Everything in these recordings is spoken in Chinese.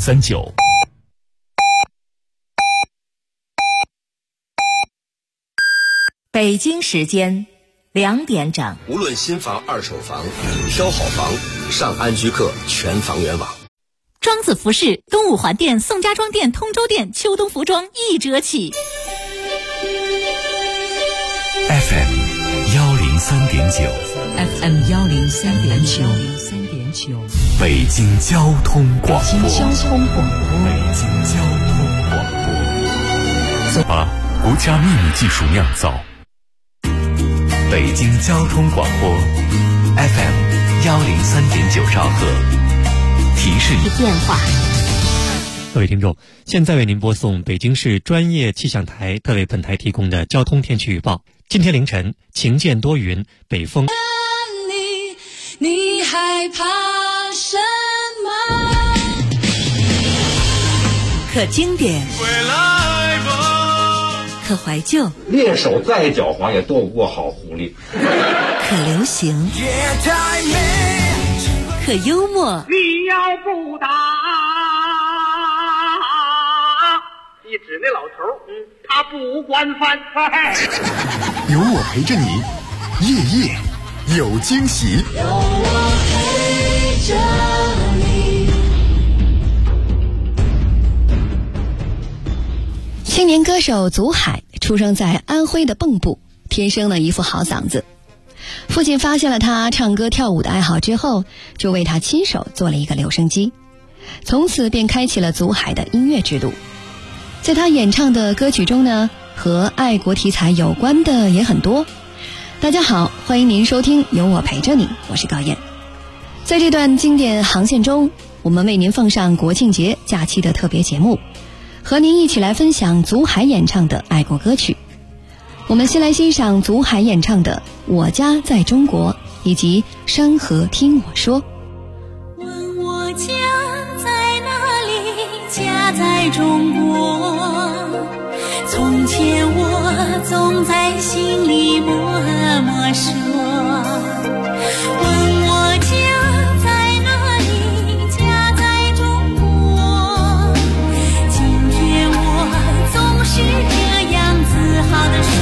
1039。 北京时间2点整。 无论新房、二手房，挑好房，上安居客全房源网。 庄子服饰东五环店、宋家庄店、通州店秋冬服装1折起。 FM 103.9 FM 103.9 北京交通广播。 北京交通广播。 把国家秘密技术酿造。北京交通广播 FM 103.9兆赫。提示你电话。 各位听众，现在为您播送北京市专业气象台特为本台提供的交通天气预报。今天凌晨晴见多云，北风。 你害怕什么？ 可经典， 回来吧。 可怀旧， 猎手再狡猾也躲不过好狐狸。 可流行，可幽默。 你要不打，一指那老头，他不管饭菜。 有我陪着你，夜夜有惊喜。 有我陪着你。 青年歌手祖海出生在安徽的蚌埠，天生了一副好嗓子。父亲发现了他唱歌跳舞的爱好之后，就为他亲手做了一个留声机，从此便开启了祖海的音乐之路。在他演唱的歌曲中呢，和爱国题材有关的也很多。大家好，欢迎您收听有我陪着你，我是高燕。在这段经典航线中，我们为您奉上国庆节假期的特别节目，和您一起来分享祖海演唱的爱国歌曲。我们先来欣赏祖海演唱的《我家在中国》以及《山河听我说》。 问我家在哪里？家在中国。从前我总在心里默默说。问我家在哪里？家在中国。今天我总是这样自豪地说。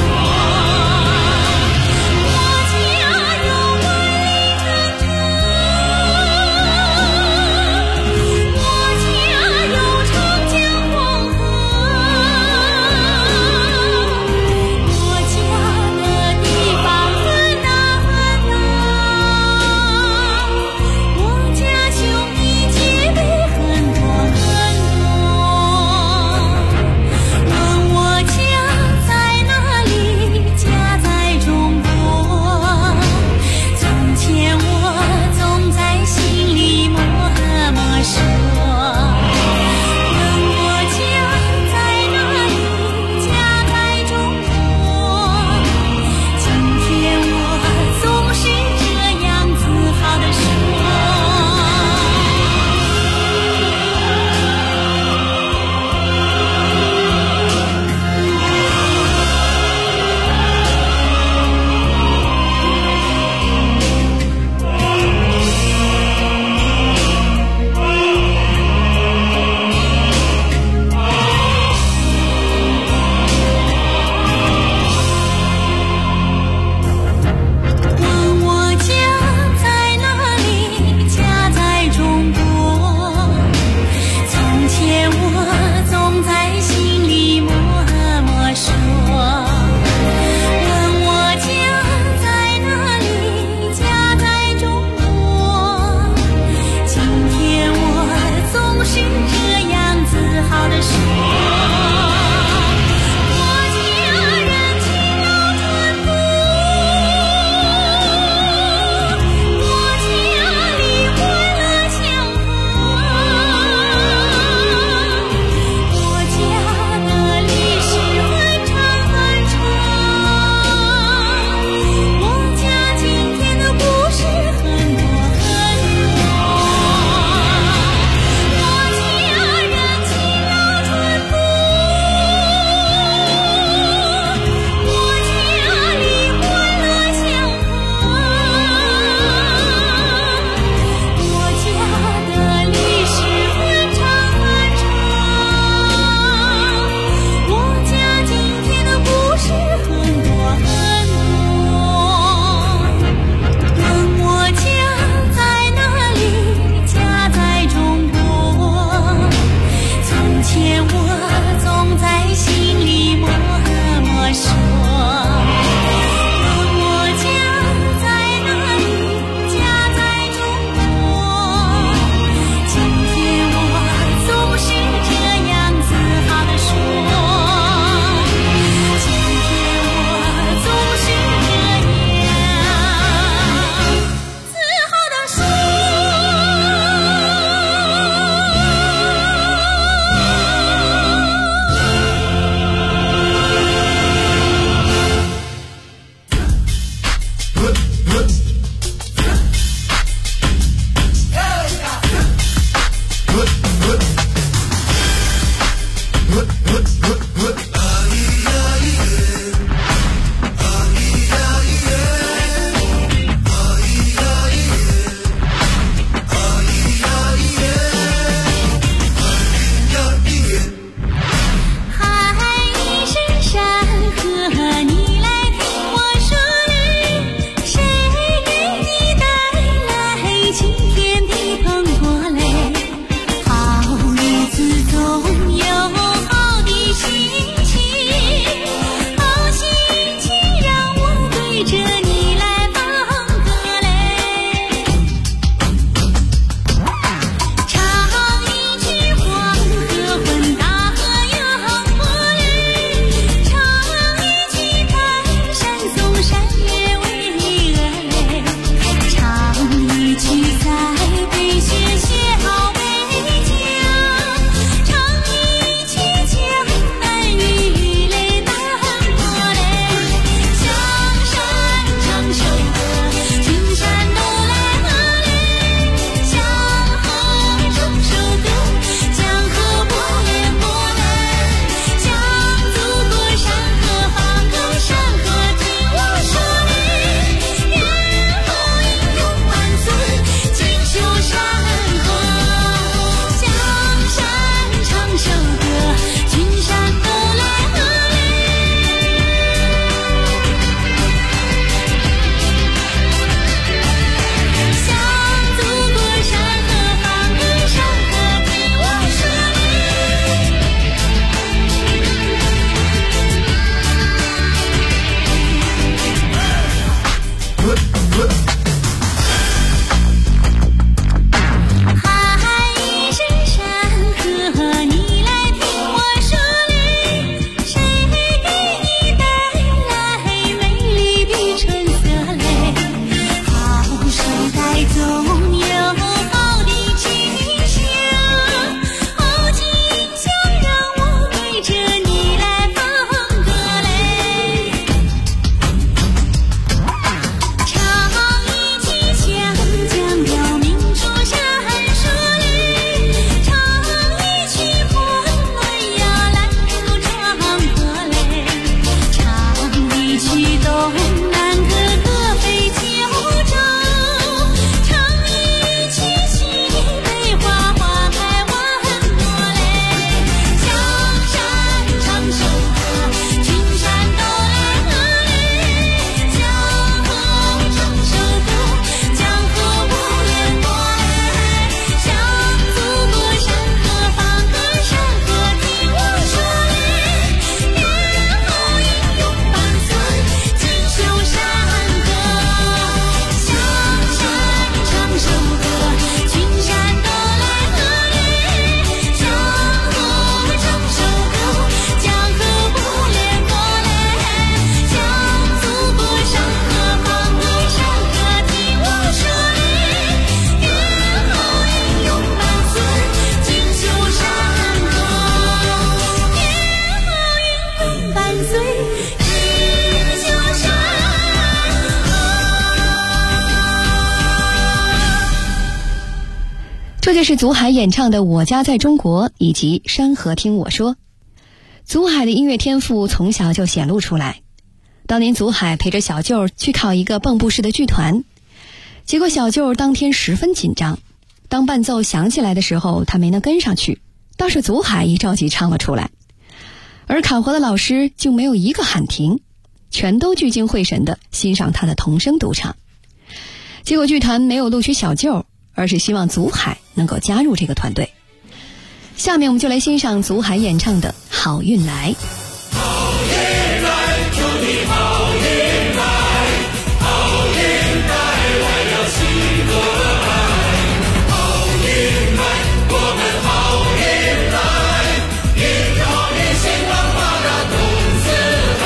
这就是祖海演唱的《我家在中国》以及《山河听我说》。祖海的音乐天赋从小就显露出来。当年祖海陪着小舅去考一个蚌埠市的剧团，结果小舅当天十分紧张，当伴奏响起来的时候他没能跟上去，倒是祖海一着急唱了出来，而考核的老师就没有一个喊停，全都聚精会神地欣赏他的童声独唱。结果剧团没有录取小舅，而是希望祖海能够加入这个团队。下面我们就来欣赏祖海演唱的《好运来》。 好运来，祝你好运来，好运来，我要喜和爱。好运来，我们好运来，运好运，兴旺发达通四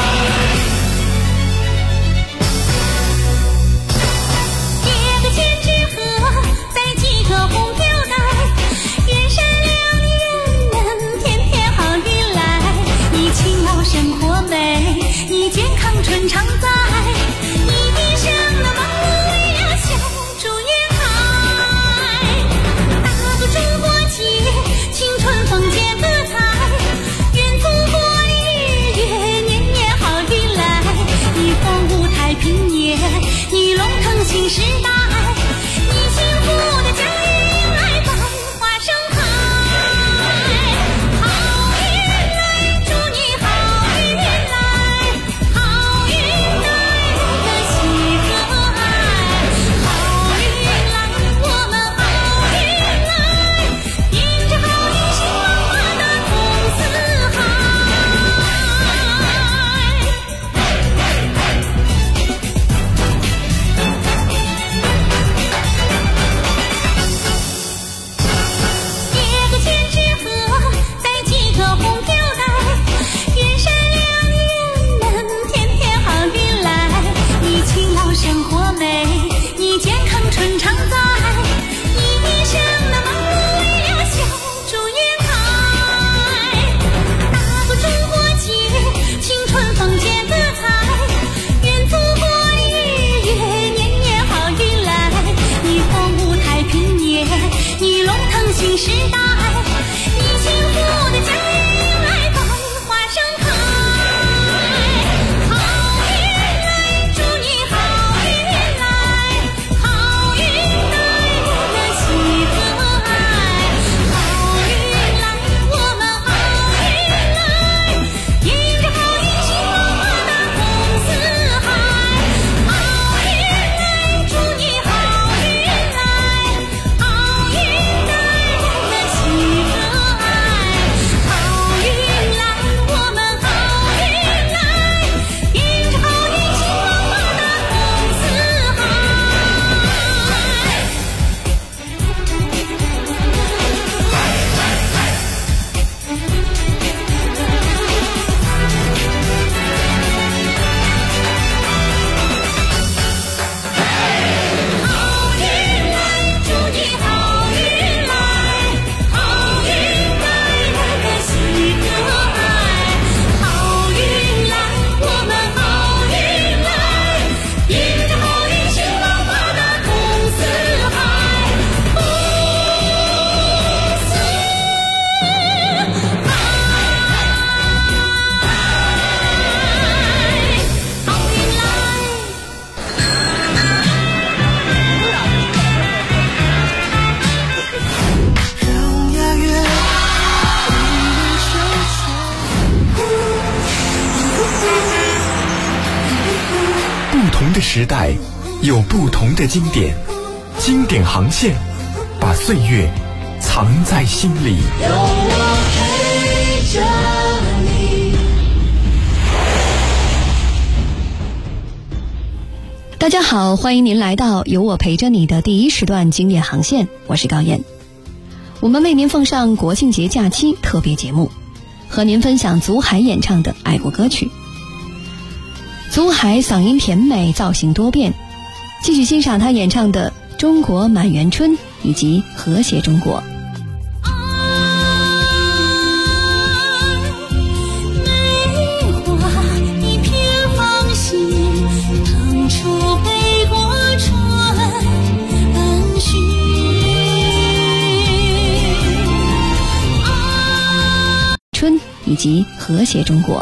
海。 叠个千纸鹤，再系个红吊带，人善良人们天天好运来。 的时代，有不同的经典，经典航线，把岁月藏在心里。 有我陪着你。 大家好，欢迎您来到有我陪着你的第一时段经典航线，我是高燕。我们为您奉上国庆节假期特别节目，和您分享祖海演唱的爱国歌曲。祖海嗓音甜美，造型多变，继续欣赏他演唱的《中国满园春》以及《和谐中国》。春以及和谐中国。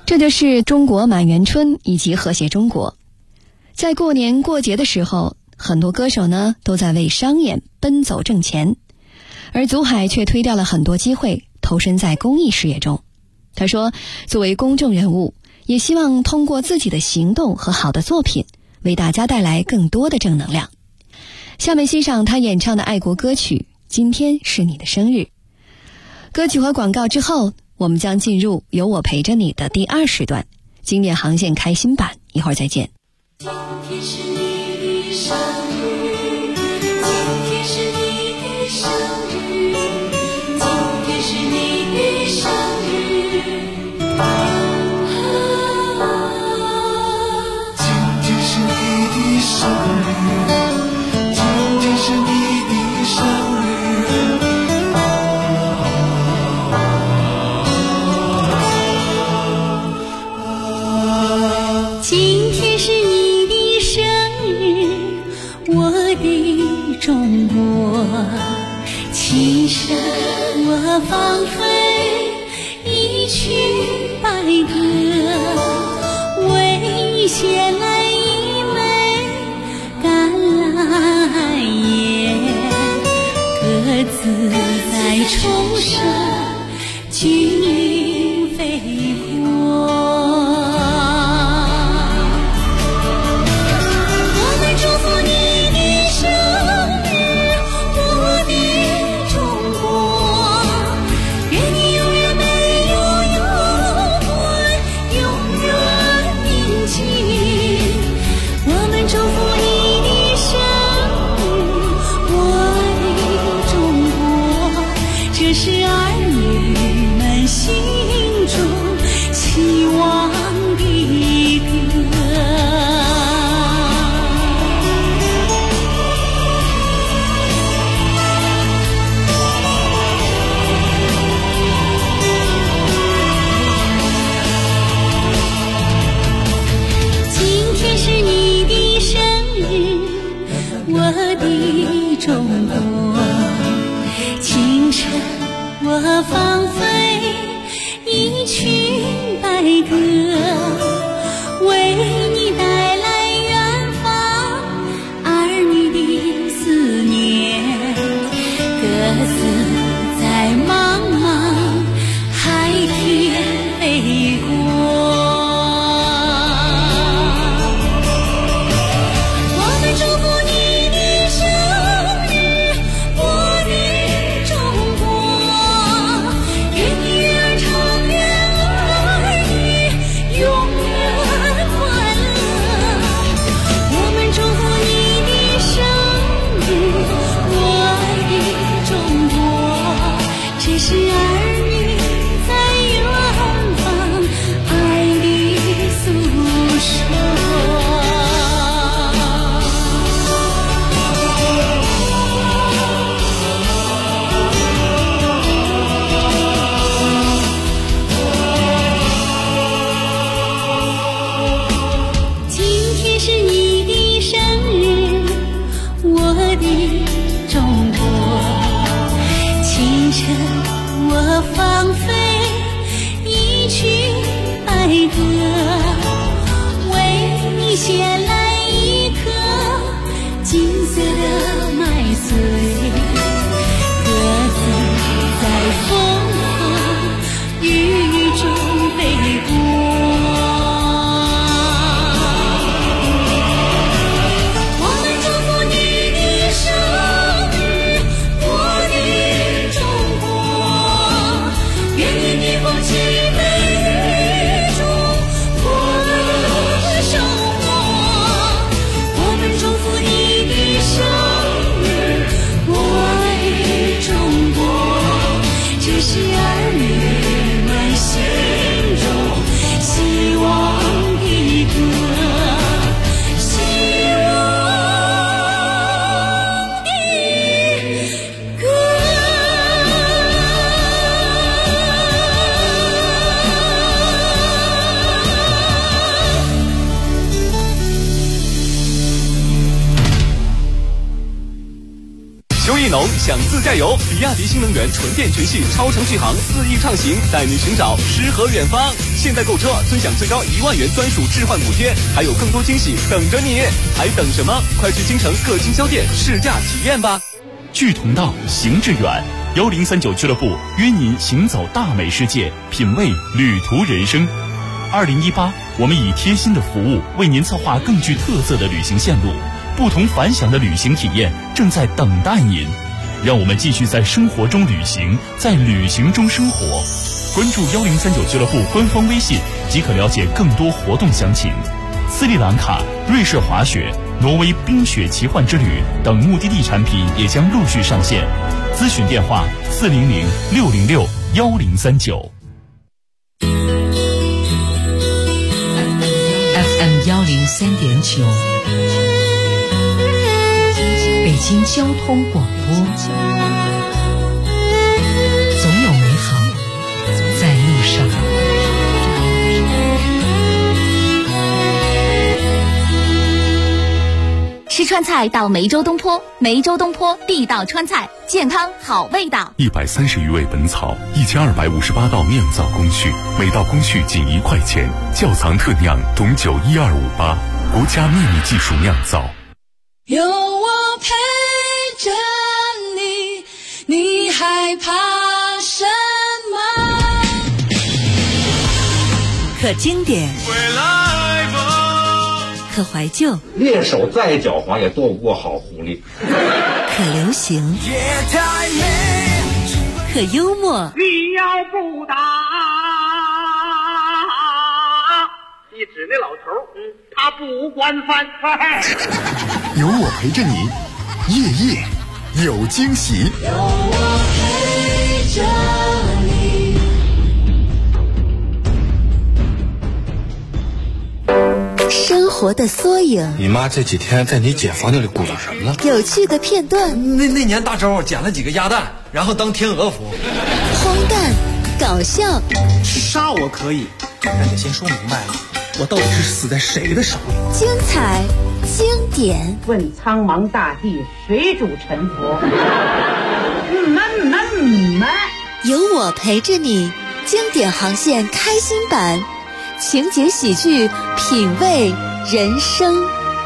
这就是中国满园春以及和谐中国。在过年过节的时候，很多歌手呢都在为商演奔走挣钱，而祖海却推掉了很多机会，投身在公益事业中。他说，作为公众人物，也希望通过自己的行动和好的作品，为大家带来更多的正能量。下面欣赏他演唱的爱国歌曲《今天是你的生日》。歌曲和广告之后，我们将进入有我陪着你的第2时段，经典航线开心版，一会儿再见。 今天是你的生日，今天是你的生日，今天是你的生日， 今天是你的生日，今天是你的生日。 今天是你的生日，我的中国，庆生我放飞一曲白鸽，为衔来一枚橄榄叶，鸽子在冲绳君临飞过。这是儿女们心中享自驾游，比亚迪新能源纯电全系超长续航4亿畅行，带你寻找诗和远方。现在购车尊享最高1万元专属置换补贴，还有更多惊喜等着你，还等什么？快去京城各经销店试驾体验吧。 志同道，行致远，1039俱乐部约您行走大美世界，品味旅途人生。2018，我们以贴心的服务为您策划更具特色的旅行线路，不同凡响的旅行体验正在等待您。让我们继续在生活中旅行，在旅行中生活。关注1039俱乐部官方微信即可了解更多活动详情。斯里兰卡、瑞士滑雪、挪威冰雪奇幻之旅等目的地产品也将陆续上线。咨询电话400-606-1039。 FM 103.9，北京交通广播，总有美好在路上。 吃川菜到梅州东坡，梅州东坡地道川菜，健康好味道。 130余味本草，1258道酿造工序，每道工序仅1块钱。窖藏特酿董酒12588，国家秘密技术酿造。 有我陪着你，你害怕什么？ 可经典，可怀旧， 猎手再狡猾也躲不过好狐狸。 可流行，可幽默。 你要不打，一指那老头，他不惯犯。 有我陪着你，夜夜有惊喜。 有我陪着你。 生活的缩影。 你妈这几天在你姐房间里鼓捣什么呢？ 有趣的片段。 那年大周捡了几个鸭蛋，然后当天鹅服。 荒诞，搞笑。 杀我可以，但得先说明白了，我到底是死在谁的手里？ 精彩，经典。 问苍茫大地，谁主沉浮？ 有我陪着你，经典航线开心版。情节喜剧，品味人生。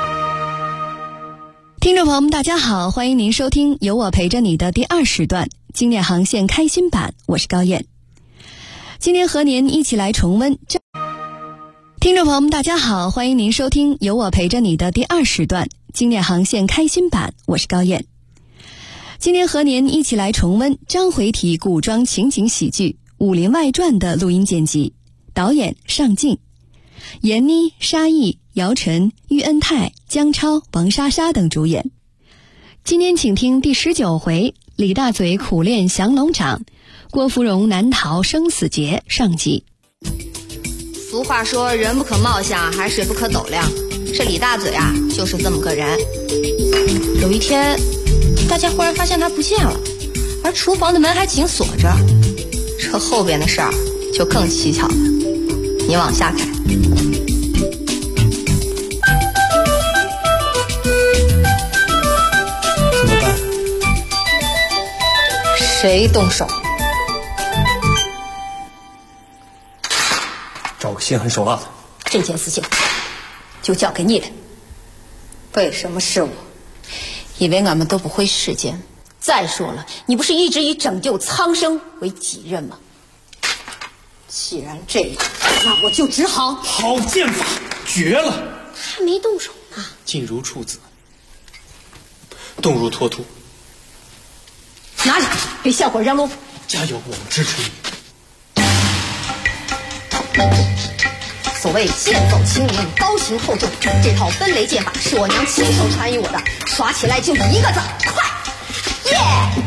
听众朋友们大家好，欢迎您收听有我陪着你的第2时段经典航线开心版，我是高燕。今天和您一起来重温。听众朋友们大家好，欢迎您收听有我陪着你的第2时段经典航线开心版，我是高燕。今天和您一起来重温章回体古装情景喜剧《武林外传》的录音剪辑。导演尚敬，闫妮、沙溢、姚晨、喻恩泰、姜超、王莎莎等主演。今天请听第19回李大嘴苦练降龙掌，郭芙蓉难逃生死劫上集。 俗话说人不可貌相，海水不可斗量，这李大嘴啊就是这么个人。有一天大家忽然发现他不见了，而厨房的门还紧锁着，这后边的事儿就更蹊跷了。你往下看， 怎么办？ 谁动手？ 找个心狠手辣的。 这件事情就交给你了。为什么是我？因为俺们都不会世间。再说了，你不是一直以拯救苍生为己任吗？既然这样，那我就只好。 好剑法，绝了！ 还没动手呢。 静如处子，动如脱兔。 拿着，给小伙让路。 加油，我们支持你。 所谓剑走秦岭，高行厚重，这套分雷剑法是我娘亲手传于我的，耍起来就一个字：快！耶！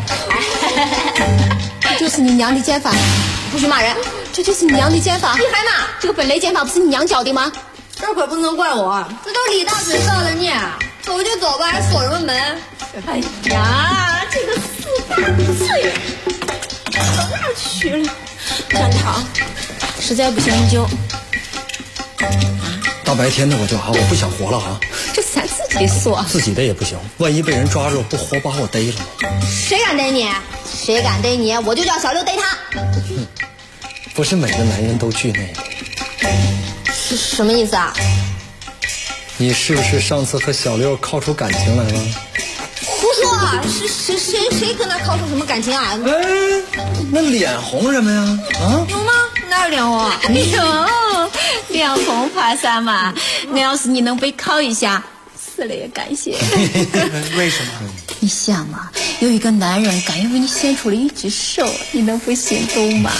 这就是你娘的剑法，不许骂人。这就是你娘的剑法，你还骂？这个本雷剑法不是你娘教的吗？这可不能怪我，这都李大嘴教的你。走就走吧，还锁什么门？哎呀，这个四大罪人到哪儿去了？站堂，实在不行你就大白天的我不想活了啊！ 这咱自己说， 自己的也不行，万一被人抓住，不活把我逮了吗？ 谁敢逮你？谁敢逮你，我就叫小六逮他。 不是每个男人都具那个。 是什么意思啊？ 你是不是上次和小六靠出感情来了？ 胡说！是谁跟他靠出什么感情啊？ 那脸红什么呀？啊？ 有吗？哪有脸红啊？ 有，脸红怕啥嘛？那要是你能被靠一下，死了也感谢。 为什么？ 你想嘛，有一个男人甘愿为你献出了一只手，你能不心动吗？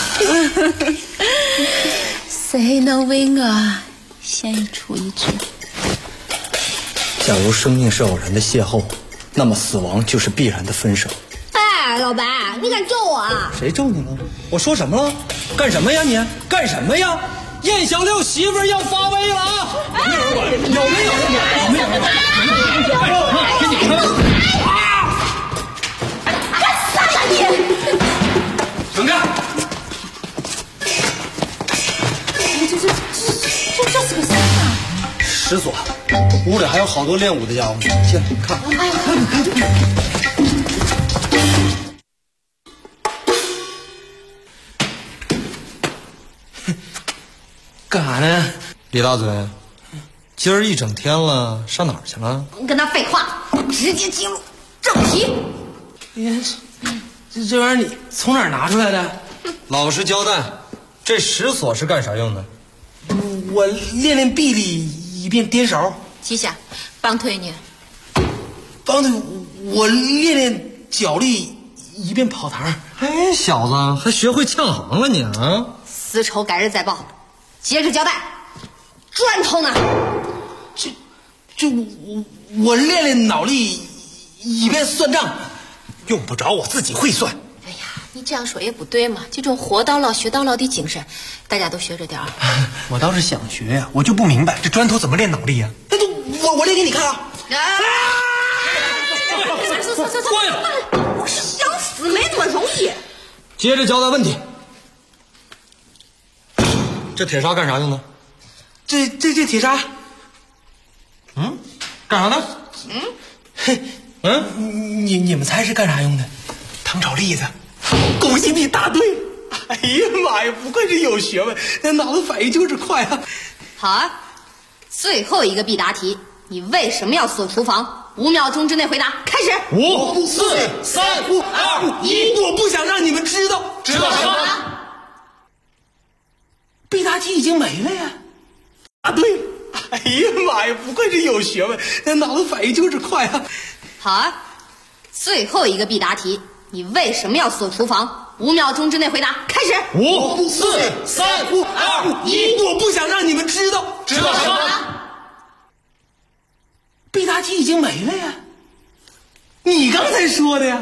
谁能为我献出一只？ 假如生命是偶然的邂逅，那么死亡就是必然的分手。 哎，老白，你敢咒我啊？ 谁咒你了？我说什么了？干什么呀你？干什么呀？燕小六媳妇要发威了啊！有没有？ 干啥呀你？ 等着！ 这是个啥啊？ 石锁，屋里还有好多练武的家伙，进来看。干啥呢？李大嘴，今儿一整天了，上哪儿去了？ 甭跟他废话，直接进入正题。 这玩意儿你从哪儿拿出来的？老实交代，这石锁是干啥用的？我练练臂力，以便颠勺。 记下，绑腿呢？ 绑腿，我练练脚力，以便跑堂。哎，小子，还学会呛行了你啊！ 私仇改日再报，接着交代。砖头呢？ 我练练脑力，以便算账。用不着，我自己会算。 哎呀，你这样说也不对嘛！这种活到老学到老的精神，大家都学着点儿。 我倒是想学呀，我就不明白这砖头怎么练脑力呀？ 那就我练给你看啊！ 我是想死没那么容易。 接着交代问题。这铁砂干啥用的？这铁砂，干啥的？你们猜是干啥用的？ 糖炒栗子。 恭喜你答对！哎呀妈呀，不愧是有学问，那脑子反应就是快啊！ 好啊，最后一个必答题，你为什么要锁厨房？5秒钟之内回答，开始。 5、4、3、2、1，我不想让你们知道。 知道什么？ 必答题已经没了呀！答对了！哎呀妈呀，不愧是有学问，那脑子反应就是快啊！ 好啊，最后一个必答题，你为什么要锁厨房？5秒钟之内回答，开始。 5、4、3、2、1，我不想让你们知道。 知道什么？ 必答题已经没了呀！你刚才说的呀！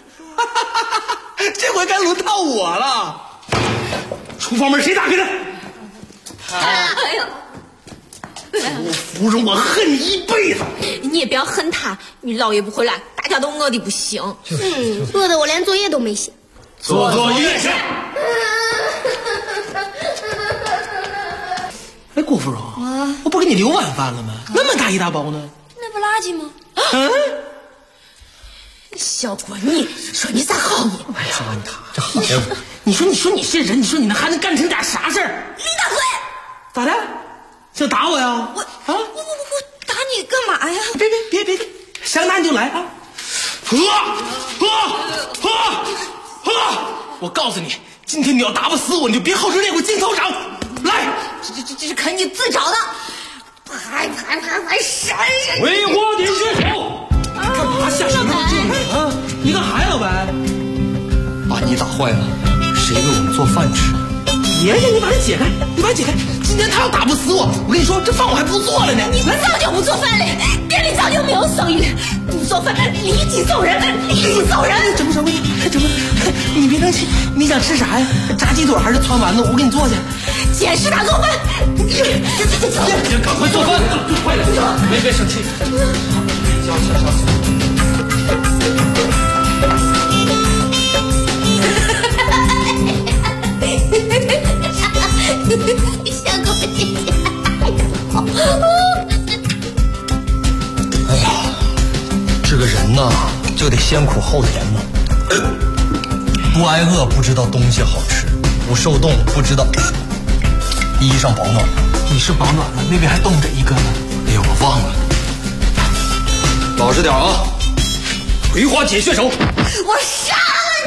这回该轮到我了。厨房门谁打开的？ 哎呀！ 我芙蓉，我恨你一辈子。 你也不要恨他，你老爷不回来，大家都饿得不行。 饿得我连作业都没写。 做作业去。 哎，郭芙蓉，我不给你留晚饭了吗？那么大一大包呢？ 那不垃圾吗？ 小鬼，你说你咋好呢？ 哎呀，这好呀！你说你是人，你说你还能干成点啥事儿？ 李大嘴， 咋的？想打我呀？ 我打你干嘛呀？ 别，想打你就来啊！我告诉你，今天你要打不死我，你就别好吃练过金头掌。来， 这是肯你自找的。还闪！ 为花点穴手！干嘛下手让这啊？你干啥呀，老白？把你打坏了，谁给我们做饭吃？爷爷，你把它解开，今天他要打不死我，我跟你说，这饭我还不做了呢。 你们早就不做饭了，店里早就没有生意，不做饭立即走人！ 怎么？你别生气，你想吃啥呀？炸鸡腿还是汆丸子？我给你做去。 姐是他做饭， 别赶快做饭，快点！别生气。 像个姐姐。 得先苦后甜呢。不挨饿不知道东西好吃，不受冻不知道衣裳保暖。 你是保暖了，那边还冻着一个呢。 哎呦，我忘了。老实点啊！葵花解血手。 我杀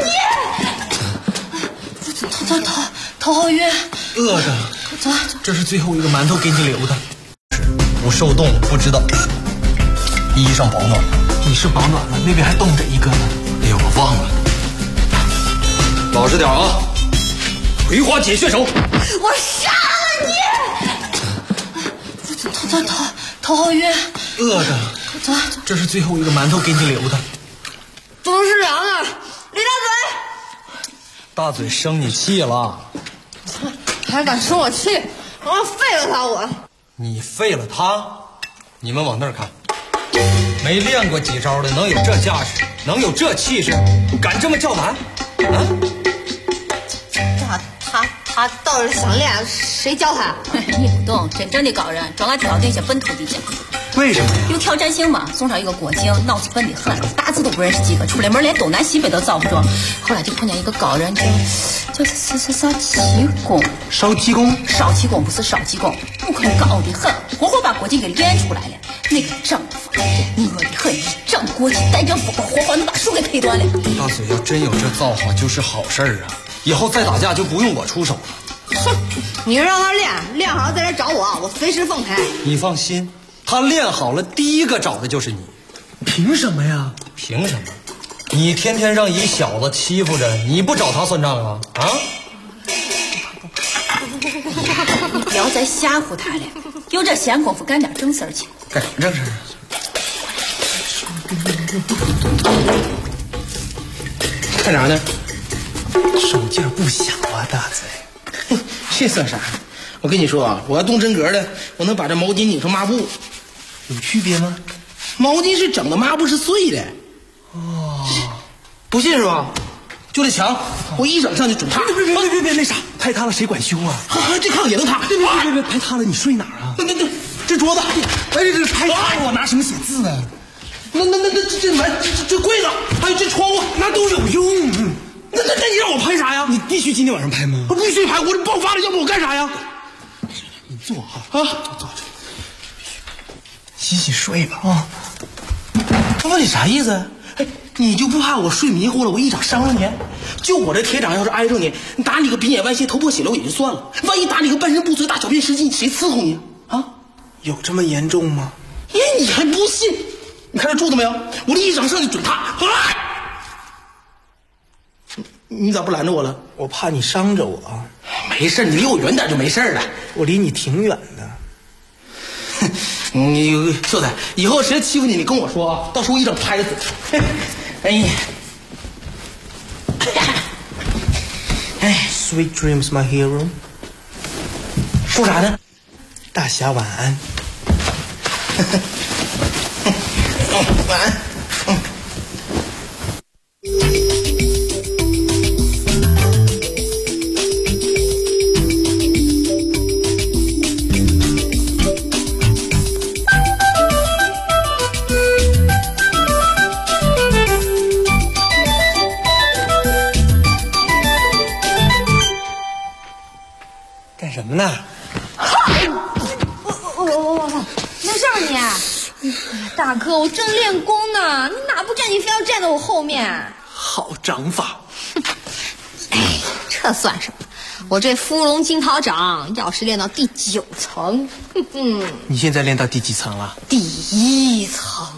了你！头好晕。 饿着。 走。 这是最后一个馒头给你留的。不受冻不知道衣裳保暖。 你是保暖了，那边还冻着一个呢。 哎呦，我忘了。老实点啊！葵花解血手。 我杀了你！头好晕。 饿着。 走。 这是最后一个馒头给你留的。 都是凉的，李大嘴。 大嘴生你气了？ 还敢生我气？我要废了他！我。 你废了他？你们往那儿看，没练过几招的能有这架势，能有这气势，敢这么叫板？啊？ 他倒是想练，谁教他？ 你不懂，真正的高人装在条底下奔头底下。 为什么呀？ 有挑战性嘛，送上一个郭靖，脑子笨得很，大字都不认识几个，出了门连东南西北都找不着。后来就碰见一个高人，叫烧气功。 烧气功？ 烧气功不是烧气功，武功高得很，活活把郭靖给练出来了。那个掌法恶得很，一掌过去带着风，活活能把树给劈断了。 大嘴要真有这造化就是好事儿啊，以后再打架就不用我出手了。 哼，你让他练好了再来找我，我随时奉陪。 你放心，他练好了第一个找的就是你。 凭什么呀？ 凭什么？你天天让一小子欺负着，你不找他算账啊？啊？ 你不要再吓唬他了，有这闲工夫干点正事儿去。 干什么正事儿？干啥呢？ 手劲不小啊，大嘴。 这算啥？我跟你说啊，我要动真格的，我能把这毛巾拧成抹布。 有区别吗？ 毛巾是整的，抹布是碎的。 哦， 不信是吧？就这墙，我一整上去准塌。 别，那啥，拍塌了谁管凶啊？ 这炕也能塌。 别，拍塌了你睡哪儿啊？ 这桌子。 哎，这拍塌了，我拿什么写字呢？ 这门，这柜子，还有这窗户， 那都有用。 那你让我拍啥呀？ 你必须今天晚上拍吗？ 我必须拍，我这爆发了，要不我干啥呀？ 你坐哈啊， 坐着，洗睡吧啊。 他问你啥意思？哎，你就不怕我睡迷糊了，我一掌伤了你？就我这铁掌要是挨着你，打你个鼻眼歪斜、头破血流也就算了，万一打你个半身不遂、大小便失禁，谁伺候你啊？ 有这么严重吗？ 哎，你还不信？你看这柱子没有？我这一掌上去准塌。你咋不拦着我了？ 我怕你伤着我。 没事，你离我远点就没事了。 我离你挺远的。 你秀才，以后谁欺负你，你跟我说啊，到时候我一掌拍死。 Sweet dreams, my hero。 说啥呢？ 大侠晚安。 晚安。 干什么呢？ 我没事吧你？大哥，我正练功呢，你哪不站，你非要站在我后面？ 好掌法。 哎，这算什么？我这伏龙金桃掌要是练到第9层， 你现在练到第几层了？ 第1层。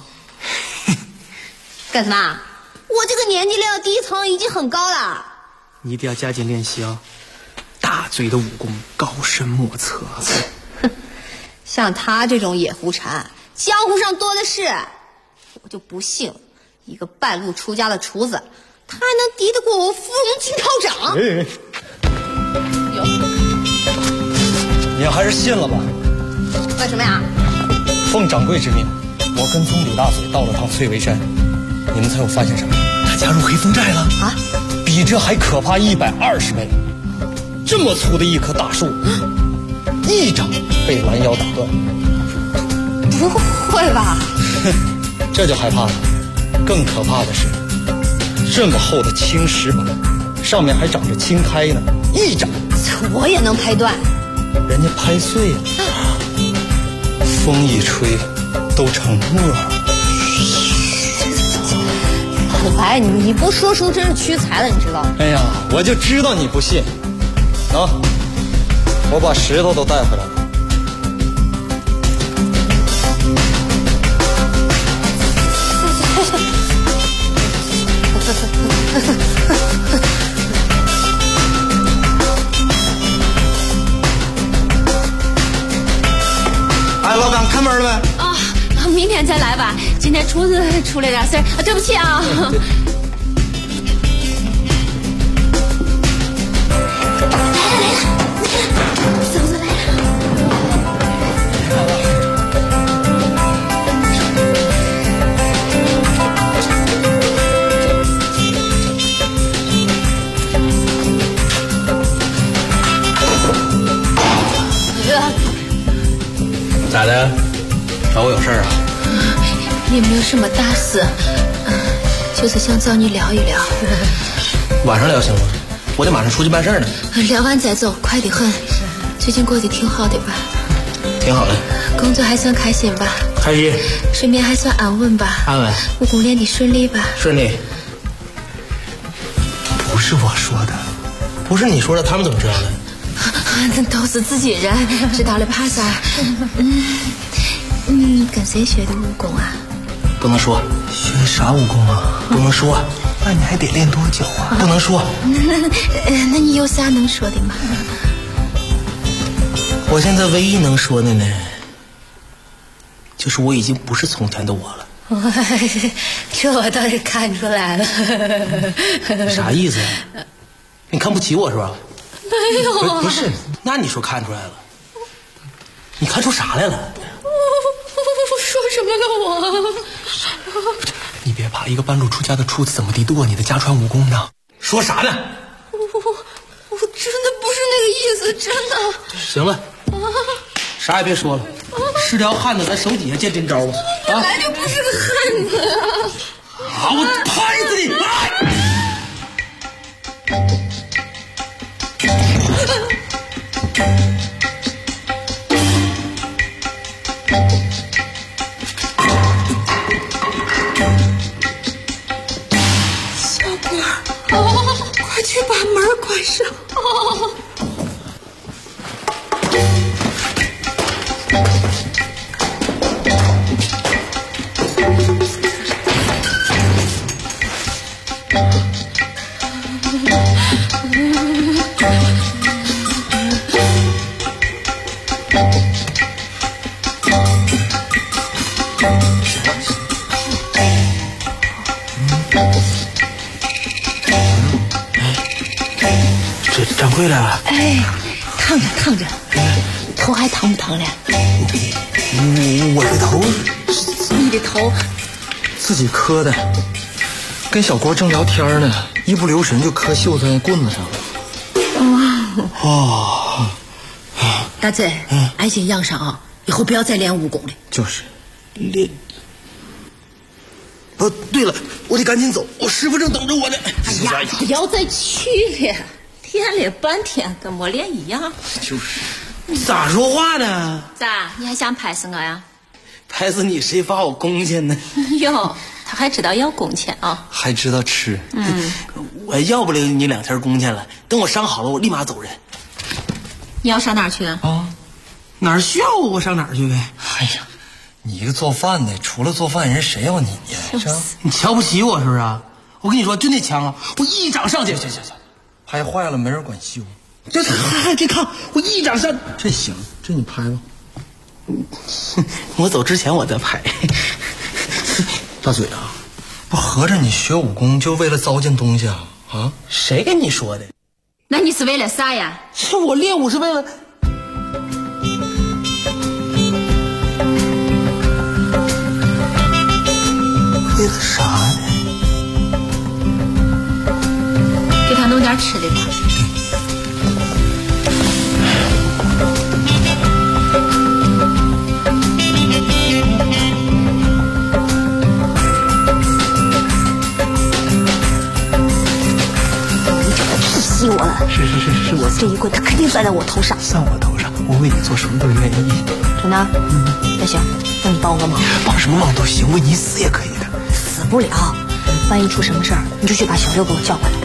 干什么？我这个年纪练到第1层已经很高了。 你一定要加紧练习哦。大嘴的武功高深莫测。 像他这种野狐禅，江湖上多的是。我就不信一个半路出家的厨子，他还能敌得过我伏龙金桃掌？ 你还是信了吧。 为什么呀？ 奉掌柜之命，我跟踪李大嘴到了趟翠微山，你们猜我发现什么？ 他加入黑风寨了啊！ 比这还可怕120倍。这么粗的一棵大树，一掌被拦腰打断。 不会吧？ 这就害怕了。 更可怕的是，这么厚的青石板，上面还长着青苔呢，一掌我也能拍断， 人家拍碎了，风一吹都成沫儿。 虎白，你不说书真是屈才了，你知道吗？ 哎呀，我就知道你不信。啊，我把石头都带回来了。哎，老板，开门了没？ 啊，明天再来吧。今天厨子出了点事儿，对不起啊。 咋的？找我有事儿啊？ 也没有什么大事，就是想找你聊一聊。 晚上聊行吗？我得马上出去办事呢。 聊完再走，快得很。最近过得挺好的吧？ 挺好的。 工作还算开心吧？ 开心。 睡眠还算安稳吧？ 安稳。 武功练得顺利吧？ 顺利。不是我说的，不是你说的，他们怎么知道的？ 那都是自己人，知道了怕啥？你跟谁学的武功啊？ 不能说。学啥武功啊？不能说。那你还得练多久啊？不能说。 那你有啥能说的吗？ 我现在唯一能说的呢，就是我已经不是从前的我了。 这我倒是看出来了。 啥意思？你看不起我是吧？ 没有啊。 不是，那你说看出来了？你看出啥来了？ 我说什么了我？ 你别怕，一个半路出家的处子怎么地都有你的家传武功呢？说啥呢？ 我真的不是那个意思，真的。 行了，啥也别说了。是条汉子，咱手底下见真招啊！ 本来就不是个汉子啊！ 好，我拍死你！ 小官儿，快去把门关上。 这掌柜来了。 哎，烫着烫着，头还疼不疼了？ 我的头， 你的头自己磕的，跟小郭正聊天呢，一不留神就磕袖子棍子上了。哦， 大嘴，安心养伤啊，以后不要再练武功了。 就是练。哦，对了，我得赶紧走，我师傅正等着我呢。 哎呀，不要再去了，练了半天跟没练一样。 就是，咋说话呢？ 咋？你还想拍死我呀？ 拍死你，谁发我工钱呢？ 哟，他还知道要工钱啊？ 还知道吃。我要不了你2天工钱了，等我伤好了，我立马走人。 你要上哪儿去啊？ 哪儿需要我上哪儿去呗。 哎呀，你一个做饭的，除了做饭人谁要你呀？ 你瞧不起我是不是啊？我跟你说，就那枪啊，我一掌上去， 行，拍坏了没人管修。 这看我一掌上， 这行，这你拍吧。 我走之前我再拍。 大嘴啊，不合着你学武功就为了糟践东西啊？啊？ 谁跟你说的？ 那你是为了啥呀？ 我练武是为了。为了啥呢？ 给他弄点吃的吧。 这一棍他肯定算在我头上。 算我头上，我为你做什么都愿意。 真的？那行，那你帮我个忙。 帮什么忙都行，为你死也可以的。 死不了，万一出什么事儿，你就去把小六给我叫过来。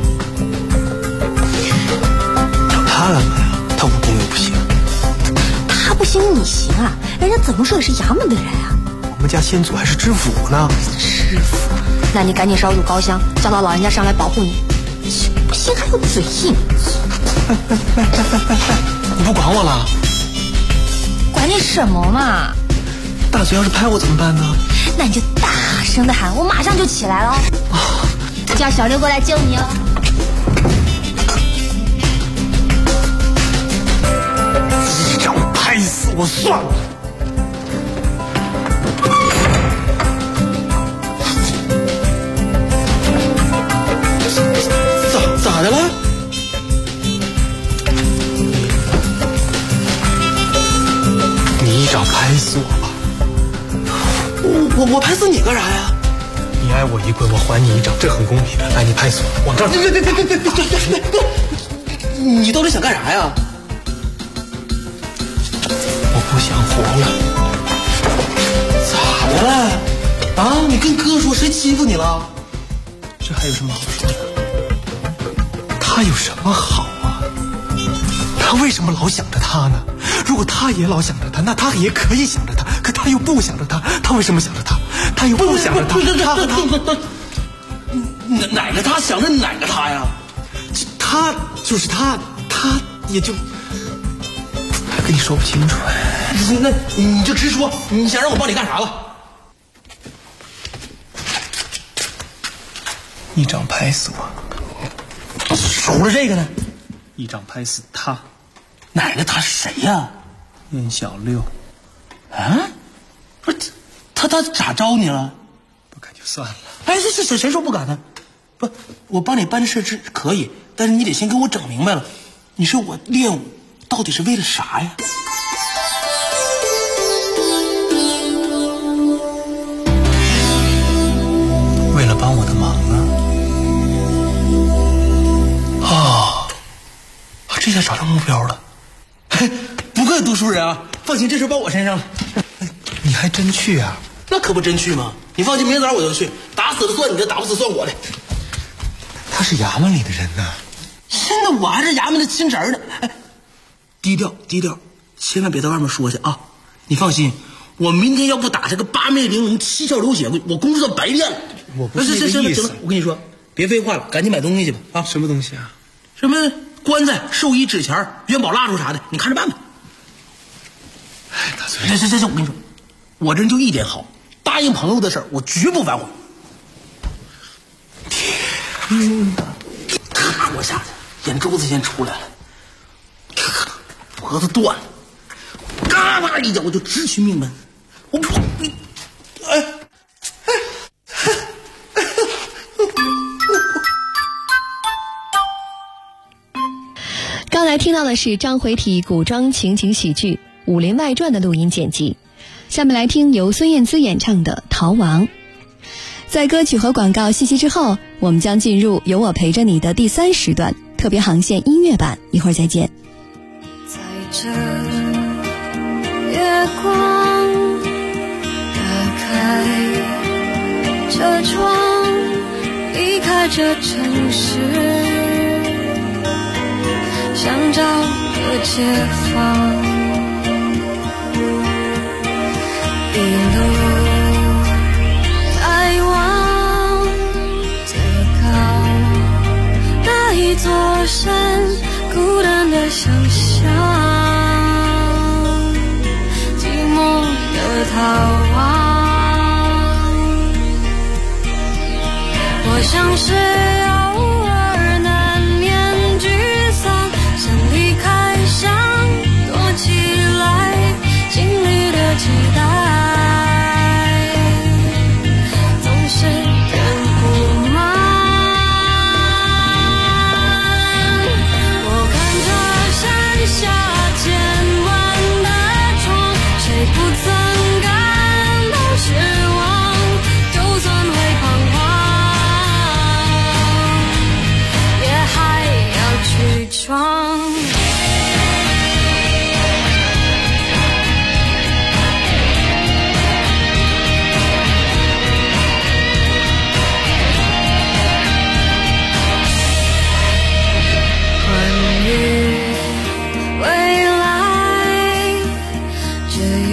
找他干嘛呀？他武功又不行。 他不行你行啊？人家怎么说也是衙门的人啊。 我们家先祖还是知府呢。 知府？那你赶紧烧柱高香，叫他老人家上来保护你。不行还有嘴硬。 你不管我了？ 管你什么嘛？ 大嘴要是拍我怎么办呢？ 那你就大声的喊，我马上就起来了。叫小六过来救你哦。 一掌拍死我算了。咋的了？你一掌拍死我吧！我拍死你干啥呀？你挨我一棍，我还你一掌，这很公平。来，你拍死我，往这儿。别！你到底想干啥呀？我不想活了。咋的了？啊！你跟哥说，谁欺负你了？这还有什么好说的？他有什么好啊？他为什么老想着他呢？如果他也老想着他，那他也可以想着他，可他又不想着他。他为什么想着他？他又不想着他。哪个他想着哪个他呀？他就是他也就还跟你说不清楚。那你就直说，你想让我帮你干啥吧？一掌拍死我。除了这个呢？一掌拍死他。哪个他谁呀？燕小六。啊？不是他咋招你了？不敢就算了。哎，谁说不敢呢？不，我帮你办事可以，但是你得先给我整明白了，你说我练武到底是为了啥呀？为了帮我的忙啊！这下找到目标了。不愧读书人啊！放心，这事包我身上了。你还真去啊？那可不真去吗？你放心，明天早上我就去，打死了算你的，打不死算我的。他是衙门里的人呢。现在我还是衙门的亲侄呢。哎，低调，千万别在外面说去啊！你放心，我明天要不打这个八面玲珑七窍流血，我功夫算白练了。我不是行了，我跟你说，别废话了，赶紧买东西去吧！啊，什么东西啊？什么棺材、寿衣、纸钱、元宝、蜡烛啥的，你看着办吧。哎，大嘴，行，我跟你说，我这人就一点好，答应朋友的事儿，我绝不反悔。天哪！咔，我下去，眼珠子先出来了，咔，脖子断了，嘎巴一脚我就直取命门。 刚才听到的是章回体古装情景喜剧《武林外传》的录音剪辑，下面来听由孙燕姿演唱的《逃亡》。在歌曲和广告信息之后，我们将进入有我陪着你的第3时段特别航线音乐版，一会儿再见。 在这月光，打开车窗，离开这城市，想找个解放，一路在往最高那一座山，孤单的想象，寂寞的逃亡，我像是偶尔难免沮丧，想离开，想躲起来，心里的期待总是圆不满。我看着山下渐晚的窗，谁不曾感到失望，就算会彷徨，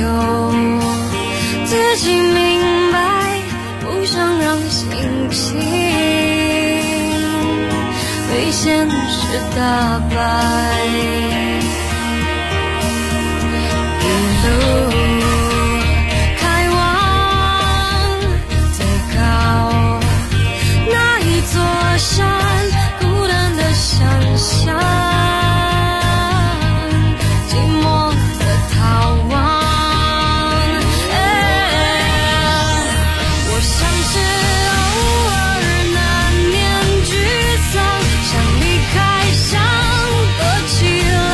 自己明白，不想让心情被现实打败。一路开往最高那一座山，孤单的想象，寂寞的逃亡。我像是偶尔难免沮丧，想离开，想躲起来。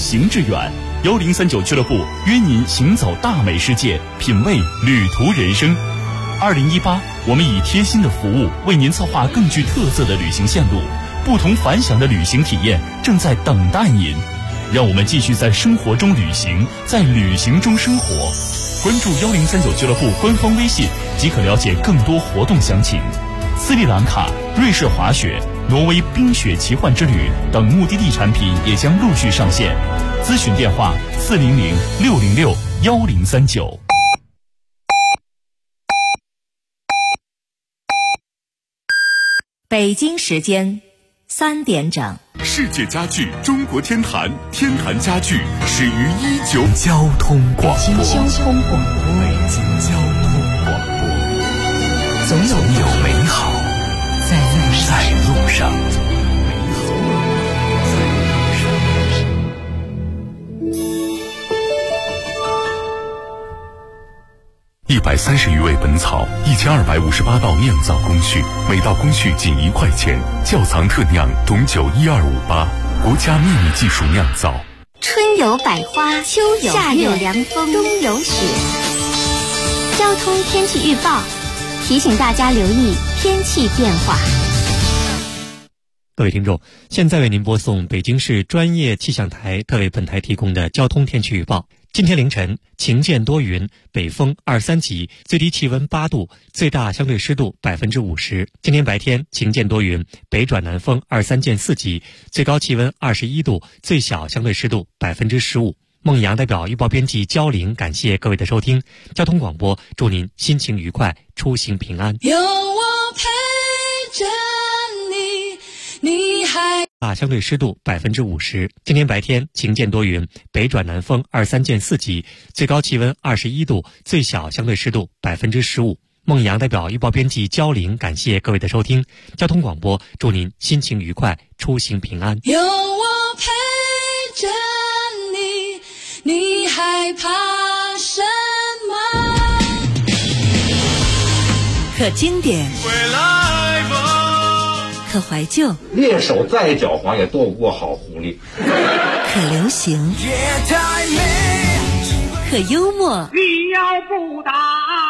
行致远。1039俱乐部约您行走大美世界，品味旅途人生。2018，我们以贴心的服务为您策划更具特色的旅行线路，不同凡响的旅行体验正在等待您。让我们继续在生活中旅行，在旅行中生活。关注1039俱乐部官方微信即可了解更多活动详情。斯里兰卡、瑞士滑雪、挪威冰雪奇幻之旅等目的地产品也将陆续上线。咨询电话400-606-1039。 北京时间3点整。 世界家具中国天坛，天坛家具始于19。交通广播， 北京交通广播， 北京交通广播， 总有美好在路上。 130余味本草，1258道酿造工序，每道工序仅1块钱。窖藏特酿董酒12588，国家秘密技术酿造。 春有百花，秋有夏有凉风，冬有雪。交通天气预报提醒大家留意天气变化。 各位听众，现在为您播送北京市专业气象台特为本台提供的交通天气预报。今天凌晨晴间多云，北风2、3级，最低气温8度，最大相对湿度50%。今天白天晴间多云，北转南风2、3见4级，最高气温21度，最小相对湿度15%。孟阳代表预报编辑焦玲，感谢各位的收听。交通广播祝您心情愉快，出行平安。 有我陪着你，你还相对湿度50%。今天白天晴间多云，北转南风2、3见4级，最高气温21度，最小相对湿度15%。孟阳代表预报编辑焦玲，感谢各位的收听。交通广播祝您心情愉快，出行平安。 有我陪着你，你害怕什么？ 可经典， 回来吧。 可怀旧， 猎手再狡猾也斗不过好狐狸。 可流行，可幽默。 你要不打，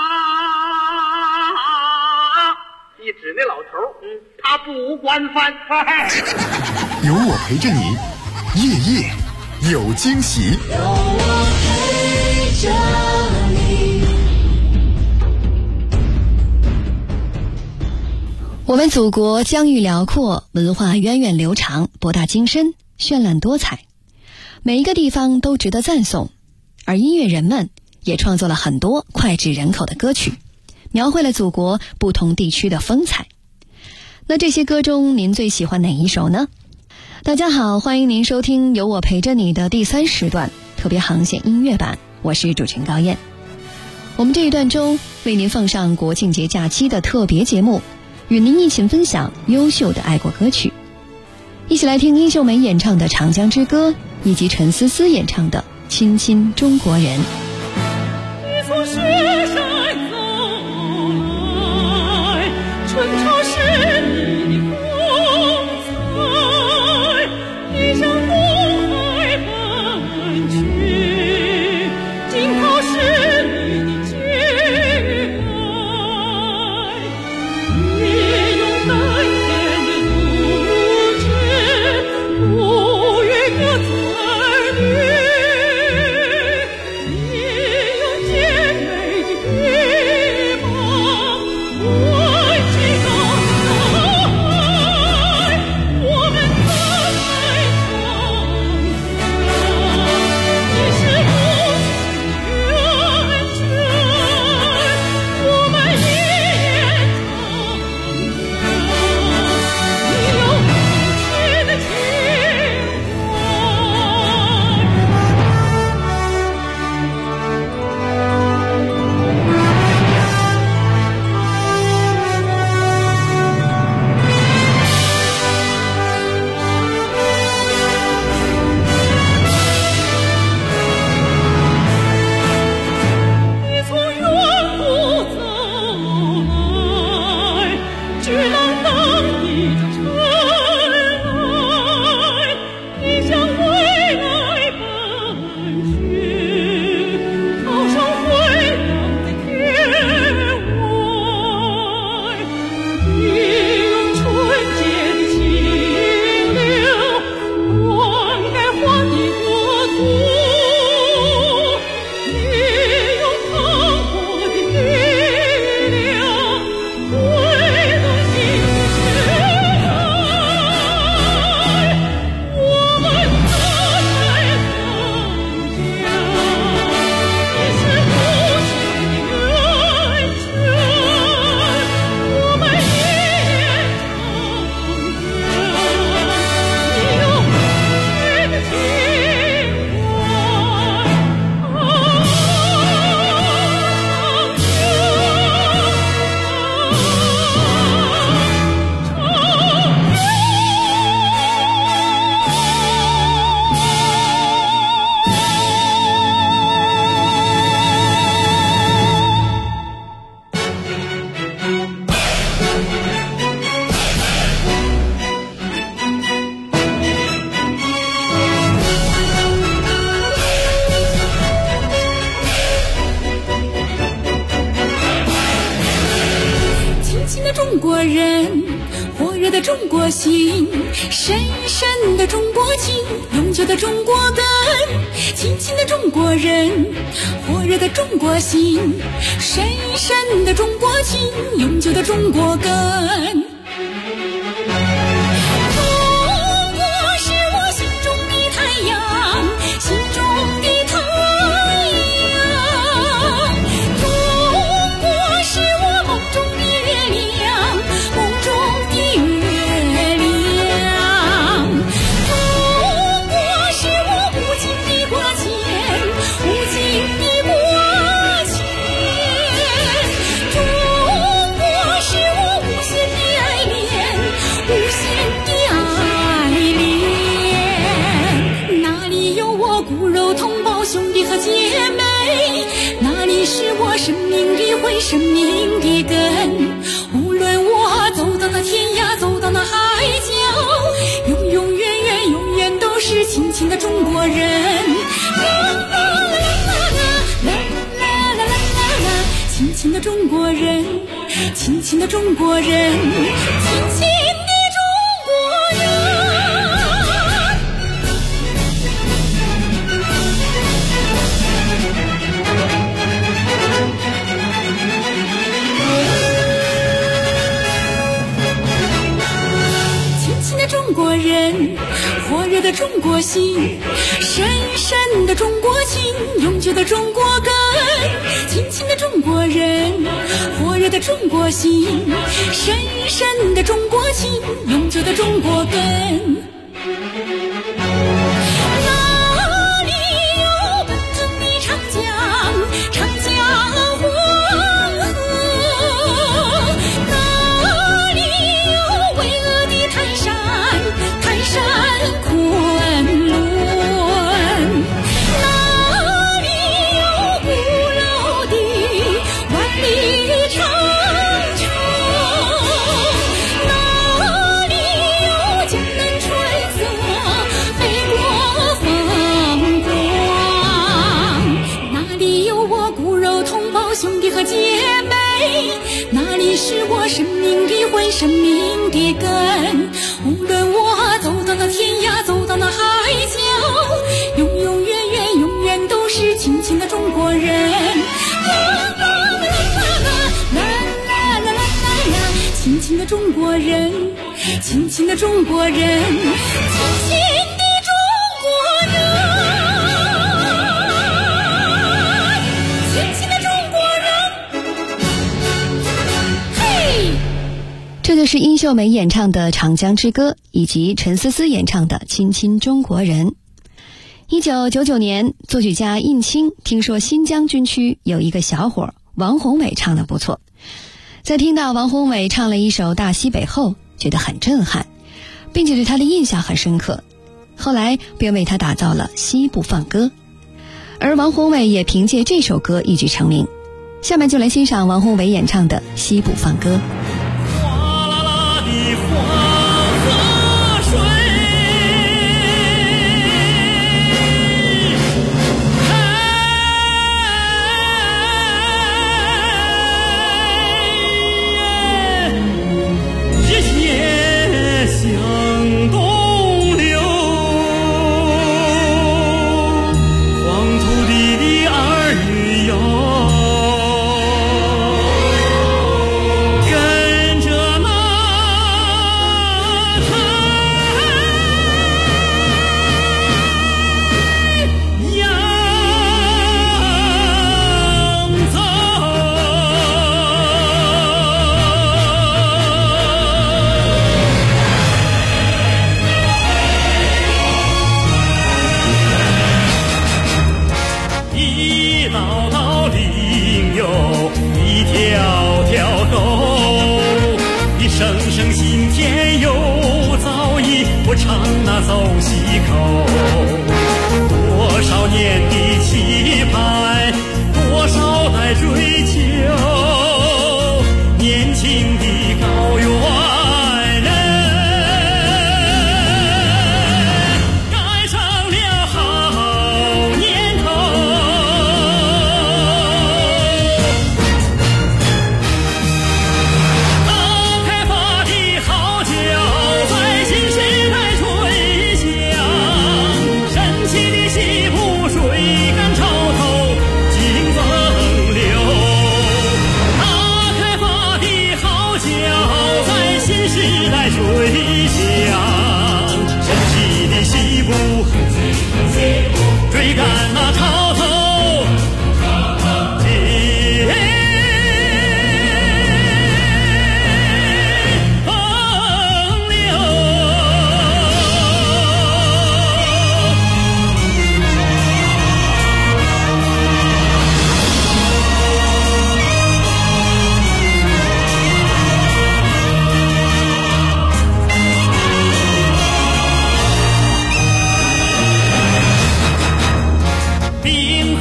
一指那老头，他不管饭。 有我陪着你，夜夜有惊喜。 有我陪着你。 我们祖国疆域辽阔，文化源远流长，博大精深，绚烂多彩，每一个地方都值得赞颂。而音乐人们也创作了很多脍炙人口的歌曲，描绘了祖国不同地区的风采。那这些歌中您最喜欢哪一首呢？大家好，欢迎您收听有我陪着你的第3时段特别航线音乐版，我是主持人高燕。我们这一段中为您奉上国庆节假期的特别节目，与您一起分享优秀的爱国歌曲，一起来听殷秀梅演唱的《长江之歌》，以及陈思思演唱的《亲亲中国人》。 你从雪山走来，春潮是你的风采，你向东海奔去，惊涛是你的肩膀，你勇敢天的祖国，不越歌子儿女。 的中国人，火热的中国心，深深的中国情，永久的中国根。亲亲的中国人，火热的中国心，深深的中国情，永久的中国根。生命的根，无论我走到那天涯，走到那海角，永永远远，永远都是亲亲的中国人。啦啦啦啦啦啦啦啦啦，亲亲的中国人，亲亲的中国人，亲亲的中国人。中国人，火热的中国心，深深的中国情，永久的中国根。亲亲的中国人，火热的中国心，深深的中国情，永久的中国根。哪里有奔腾的长江，长江黄河？哪里有巍峨的泰山，泰山昆仑？哪里有古老的万里长城？哪里有江南春色，北国风光？哪里有我骨肉同胞兄弟和姐妹？哪里是我生命的魂，生命的根？无论我走到那天涯，走到那海角，永永远远，永远都是亲亲的中国人。啦啦啦啦啦啦啦啦啦，亲亲的中国人，亲亲的中国人，亲亲的中国人，亲亲的中国人。嘿， 这就是殷秀梅演唱的《长江之歌》，以及陈思思演唱的《亲亲中国人》。1999年，作曲家印青听说新疆军区有一个小伙王宏伟唱得不错，在听到王宏伟唱了一首《大西北》后，觉得很震撼，并且对他的印象很深刻，后来便为他打造了《西部放歌》，而王宏伟也凭借这首歌一举成名。下面就来欣赏王宏伟演唱的《西部放歌》。 哗啦啦的黄河水，日夜向东流，黄土地的儿女哟，跟着那一道道岭有一条条沟，一声声心田有早已我唱那走西口，多少年的期盼，多少代追求，年轻的高原人赶上了好年头。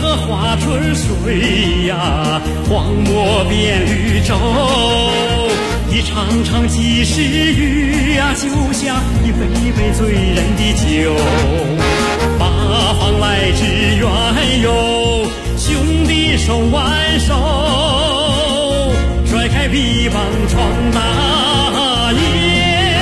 荷花春水呀，荒漠变绿洲。一场场及时雨呀，就像一杯杯醉人的酒。八方来支援哟，兄弟手挽手，甩开臂膀闯大野。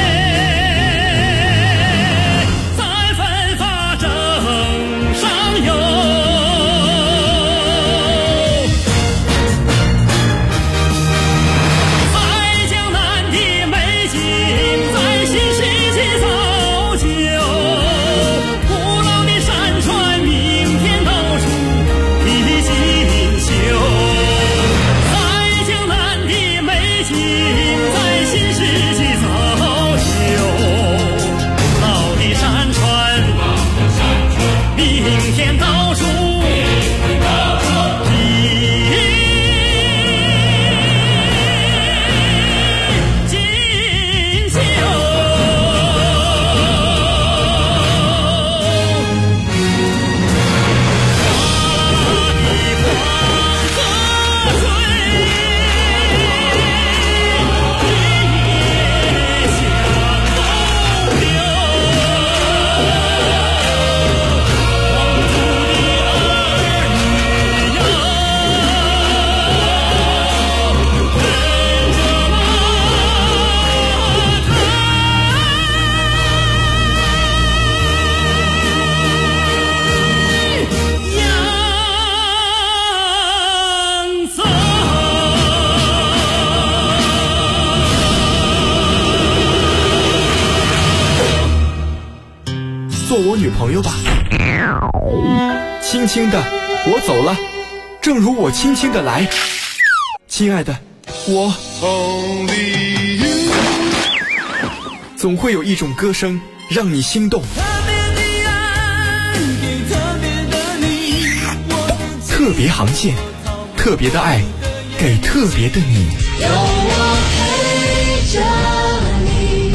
做我女朋友吧。轻轻的，我走了，正如我轻轻的来。亲爱的，我总会有一种歌声让你心动。特别航线，特别的爱，给特别的你。 有我陪着你。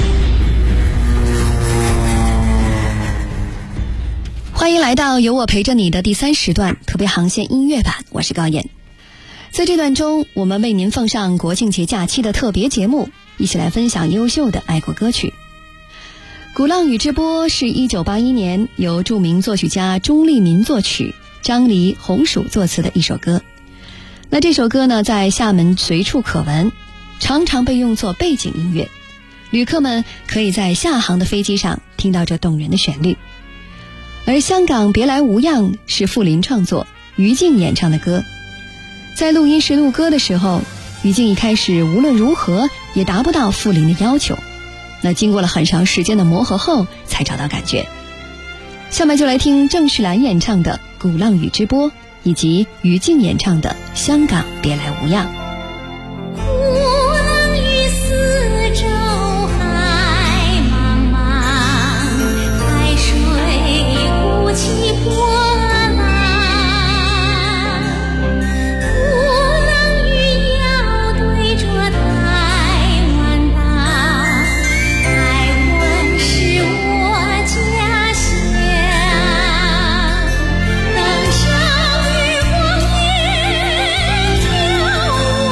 欢迎来到有我陪着你的第3时段特别航线音乐版，我是高燕。在这段中，我们为您奉上国庆节假期的特别节目，一起来分享优秀的爱国歌曲。《鼓浪屿之波》是1981年由著名作曲家钟立民作曲，张黎、红薯作词的一首歌。那这首歌呢，在厦门随处可闻，常常被用作背景音乐，旅客们可以在厦航的飞机上听到这动人的旋律。而香港别来无恙是傅林创作，于静演唱的歌。在录音室录歌的时候，于静一开始无论如何也达不到傅林的要求，那经过了很长时间的磨合后才找到感觉。下面就来听郑世兰演唱的《鼓浪屿之波》，以及于静演唱的《香港别来无恙》。 鼓浪屿四周海茫茫，海水鼓起波浪，鼓浪屿要对着台湾岛，台湾是我家乡，登上渔光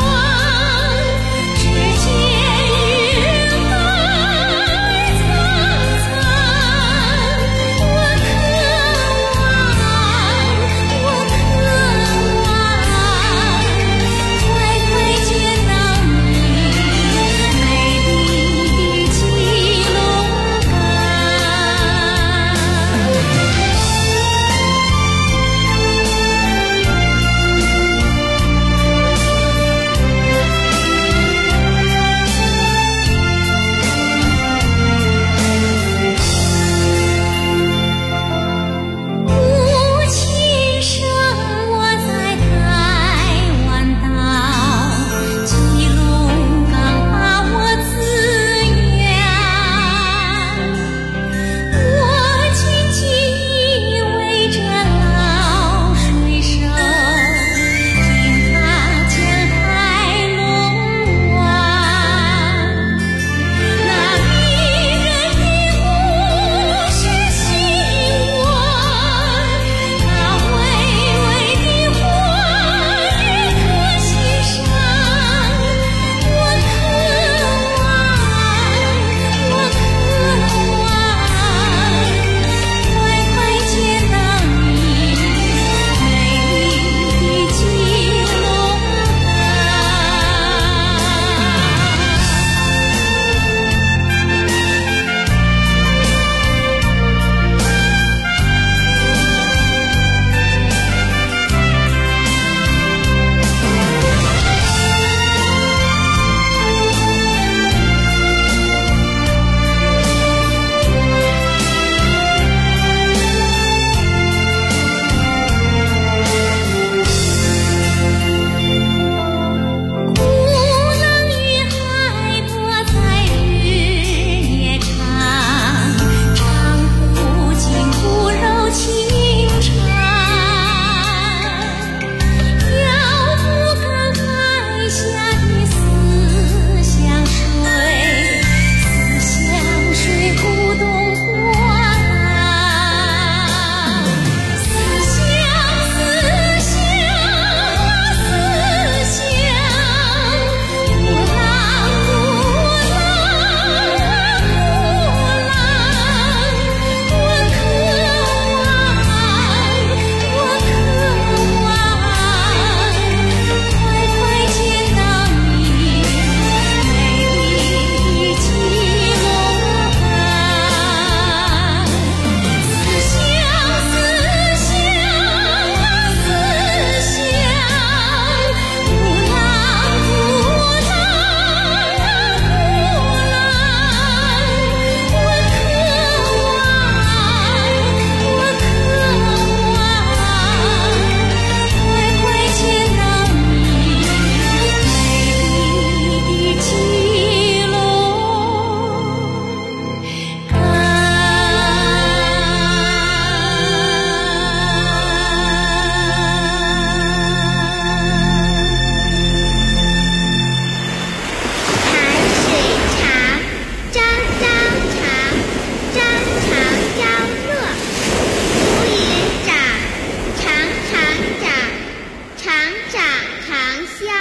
厂长长啸。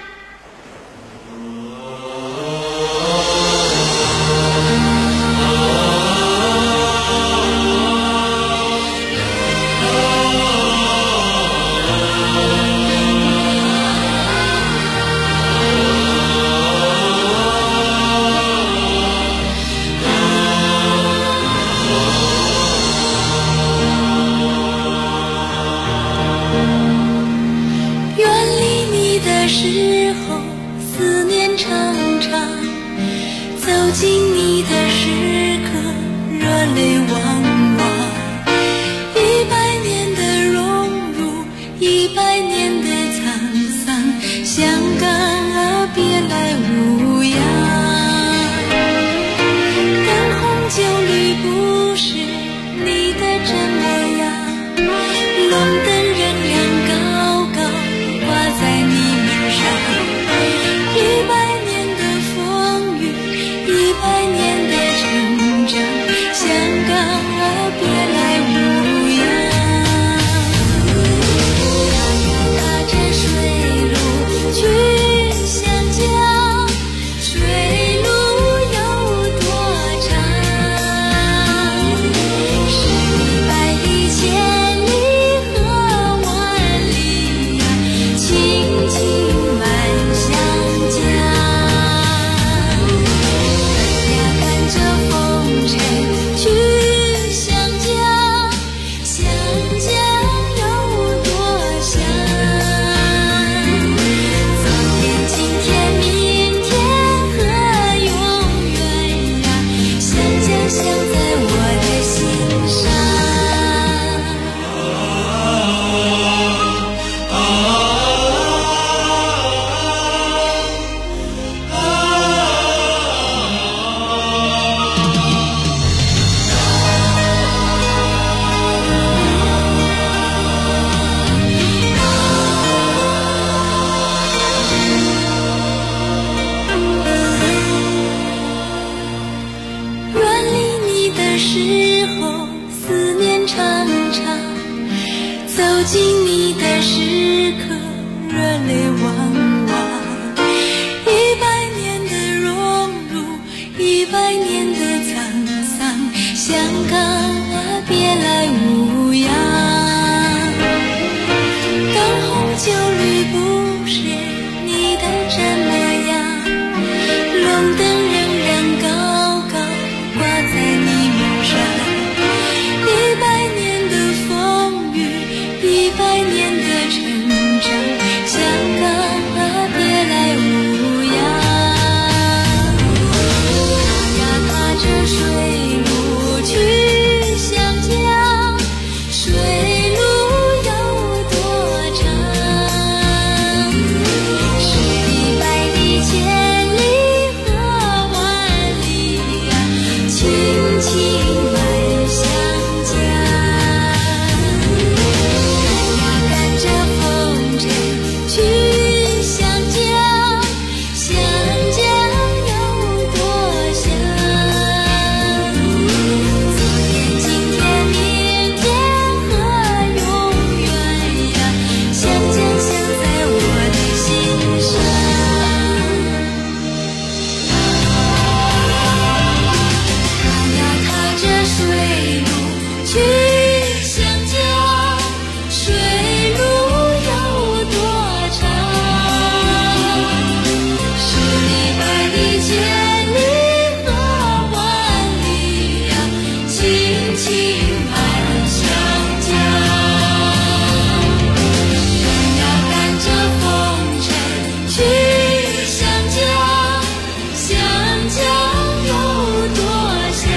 时候思念常常走进你的时刻，热泪汪汪。100年的荣辱，100年的沧桑，香港啊，别来无恙。灯红酒绿不是你的真模样，龙灯仍然高高挂在你100年的风雨，100年的成长，香港啊，别来无恙。踏着水路去湘江，水路有多长？十里百里，千里和万里呀，轻轻满湘江。看着风尘去湘江，湘江有多香？昨天、今天、明天和永远呀，湘江香在我的心上。远离你的时候，思念常常走进你的时刻，热泪汪汪。100年的荣辱，100年的沧桑，香港啊，别来无恙。灯红酒绿不是你的真模样，龙灯仍然高高挂在你门上。100年的风雨，100年的成长，香港啊，别来无恙。踏着水路去湘江，水路有多长？十里百里，千里和万里呀，轻轻满湘江。赶着风尘去湘江，湘江有多香？昨天、今天、明天和永远呀，湘江香在我的心上。踏着水路去湘江，水路有多长？十里百里，千里和万里呀，轻轻满湘江。赶着风尘去湘江，湘江有多香？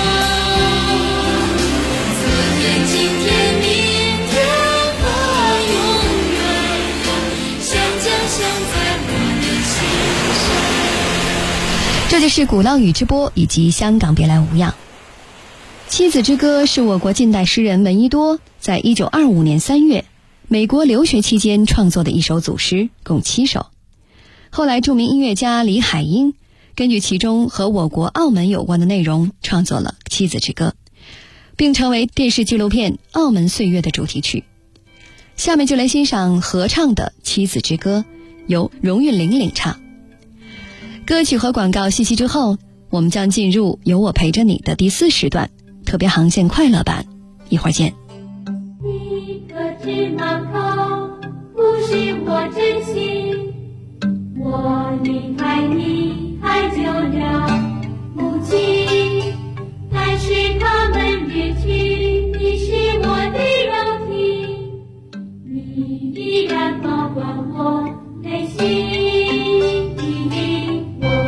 昨天、今天、明天和永远呀，湘江香在我的心上。 这就是鼓浪屿之波以及香港别来无恙。妻子之歌是我国近代诗人闻一多在1925年3月美国留学期间创作的一首组诗，共7首。后来著名音乐家李海英根据其中和我国澳门有关的内容创作了妻子之歌，并成为电视纪录片《澳门岁月》的主题曲。 下面就来欣赏合唱的《妻子之歌》，由荣韵玲领唱。歌曲和广告信息之后，我们将进入有我陪着你的第4时段特别航线快乐版，一会儿见。 一个芝麻口不是我真心，我离开你太久了，母亲，但是他们离去，你是我的肉体，你依然保管我内心的灵魂。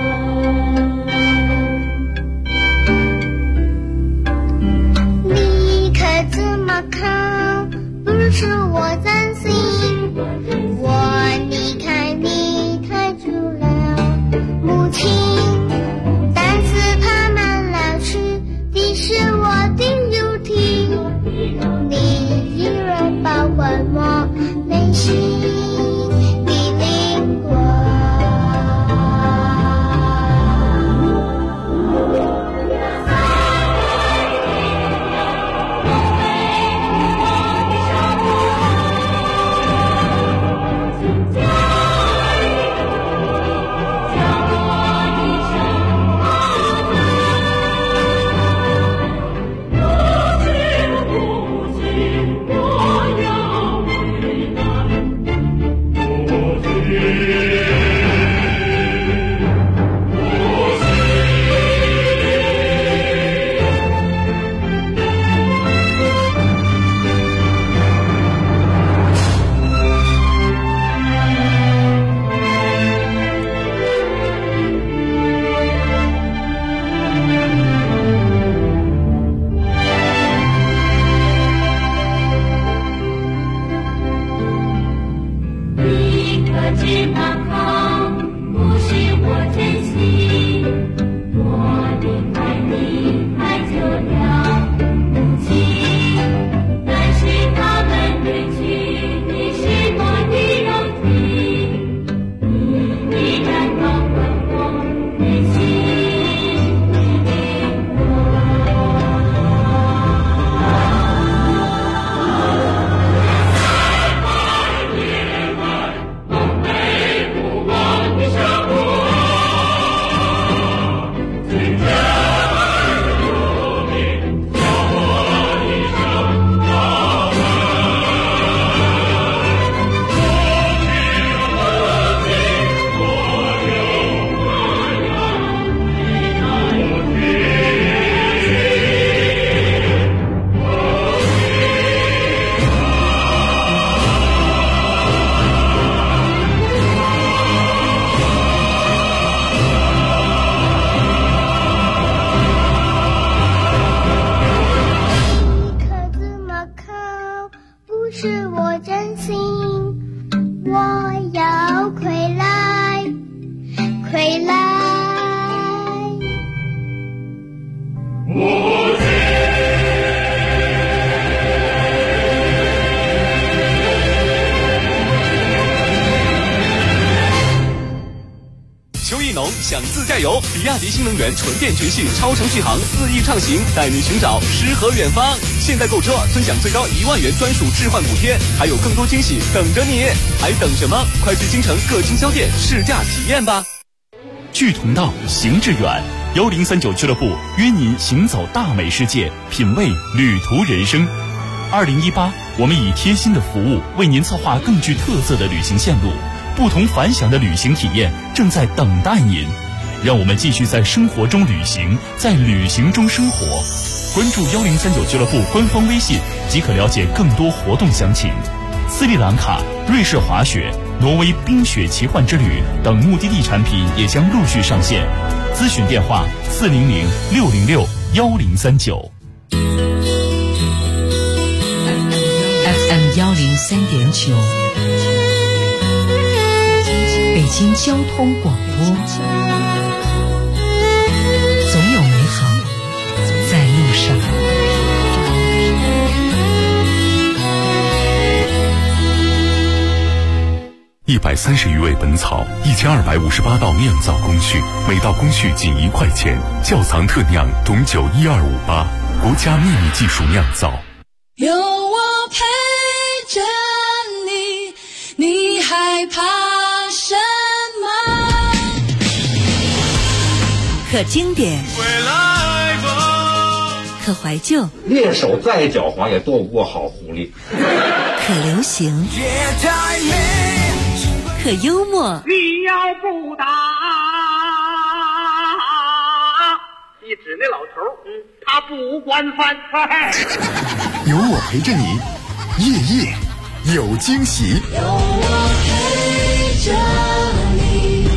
你可怎么看？不是我真心，我离开你太久了，母亲，但是他们老去，你是我的肉体，你依然保管我内心的灵魂。 想自驾游，比亚迪新能源纯电全系超长续航4翼畅行，带你寻找诗和远方。现在购车尊享最高1万元专属置换补贴，还有更多惊喜等着你，还等什么？快去京城各经销店试驾体验吧。 聚同道，行致远，1039俱乐部约您行走大美世界，品味旅途人生。2018，我们以贴心的服务为您策划更具特色的旅行线路。不同凡响的旅行体验正在等待您，让我们继续在生活中旅行，在旅行中生活。关注1039俱乐部官方微信即可了解更多活动详情。斯里兰卡、瑞士滑雪、挪威冰雪奇幻之旅等目的地产品也将陆续上线。咨询电话400-606-1039。 FM 103.9。北京交通广播，总有美好在路上。 130余味本草，1258道酿造工序，每道工序仅1块钱。窖藏特酿董酒12588，国家秘密技术酿造。 有我陪着害怕什么？ 可经典，可怀旧， 猎手再狡猾也斗不过好狐狸。 可流行，可幽默。 你要不打，一指那老头，他不惯犯。 有我陪着你，夜夜有惊喜。 有我陪着你。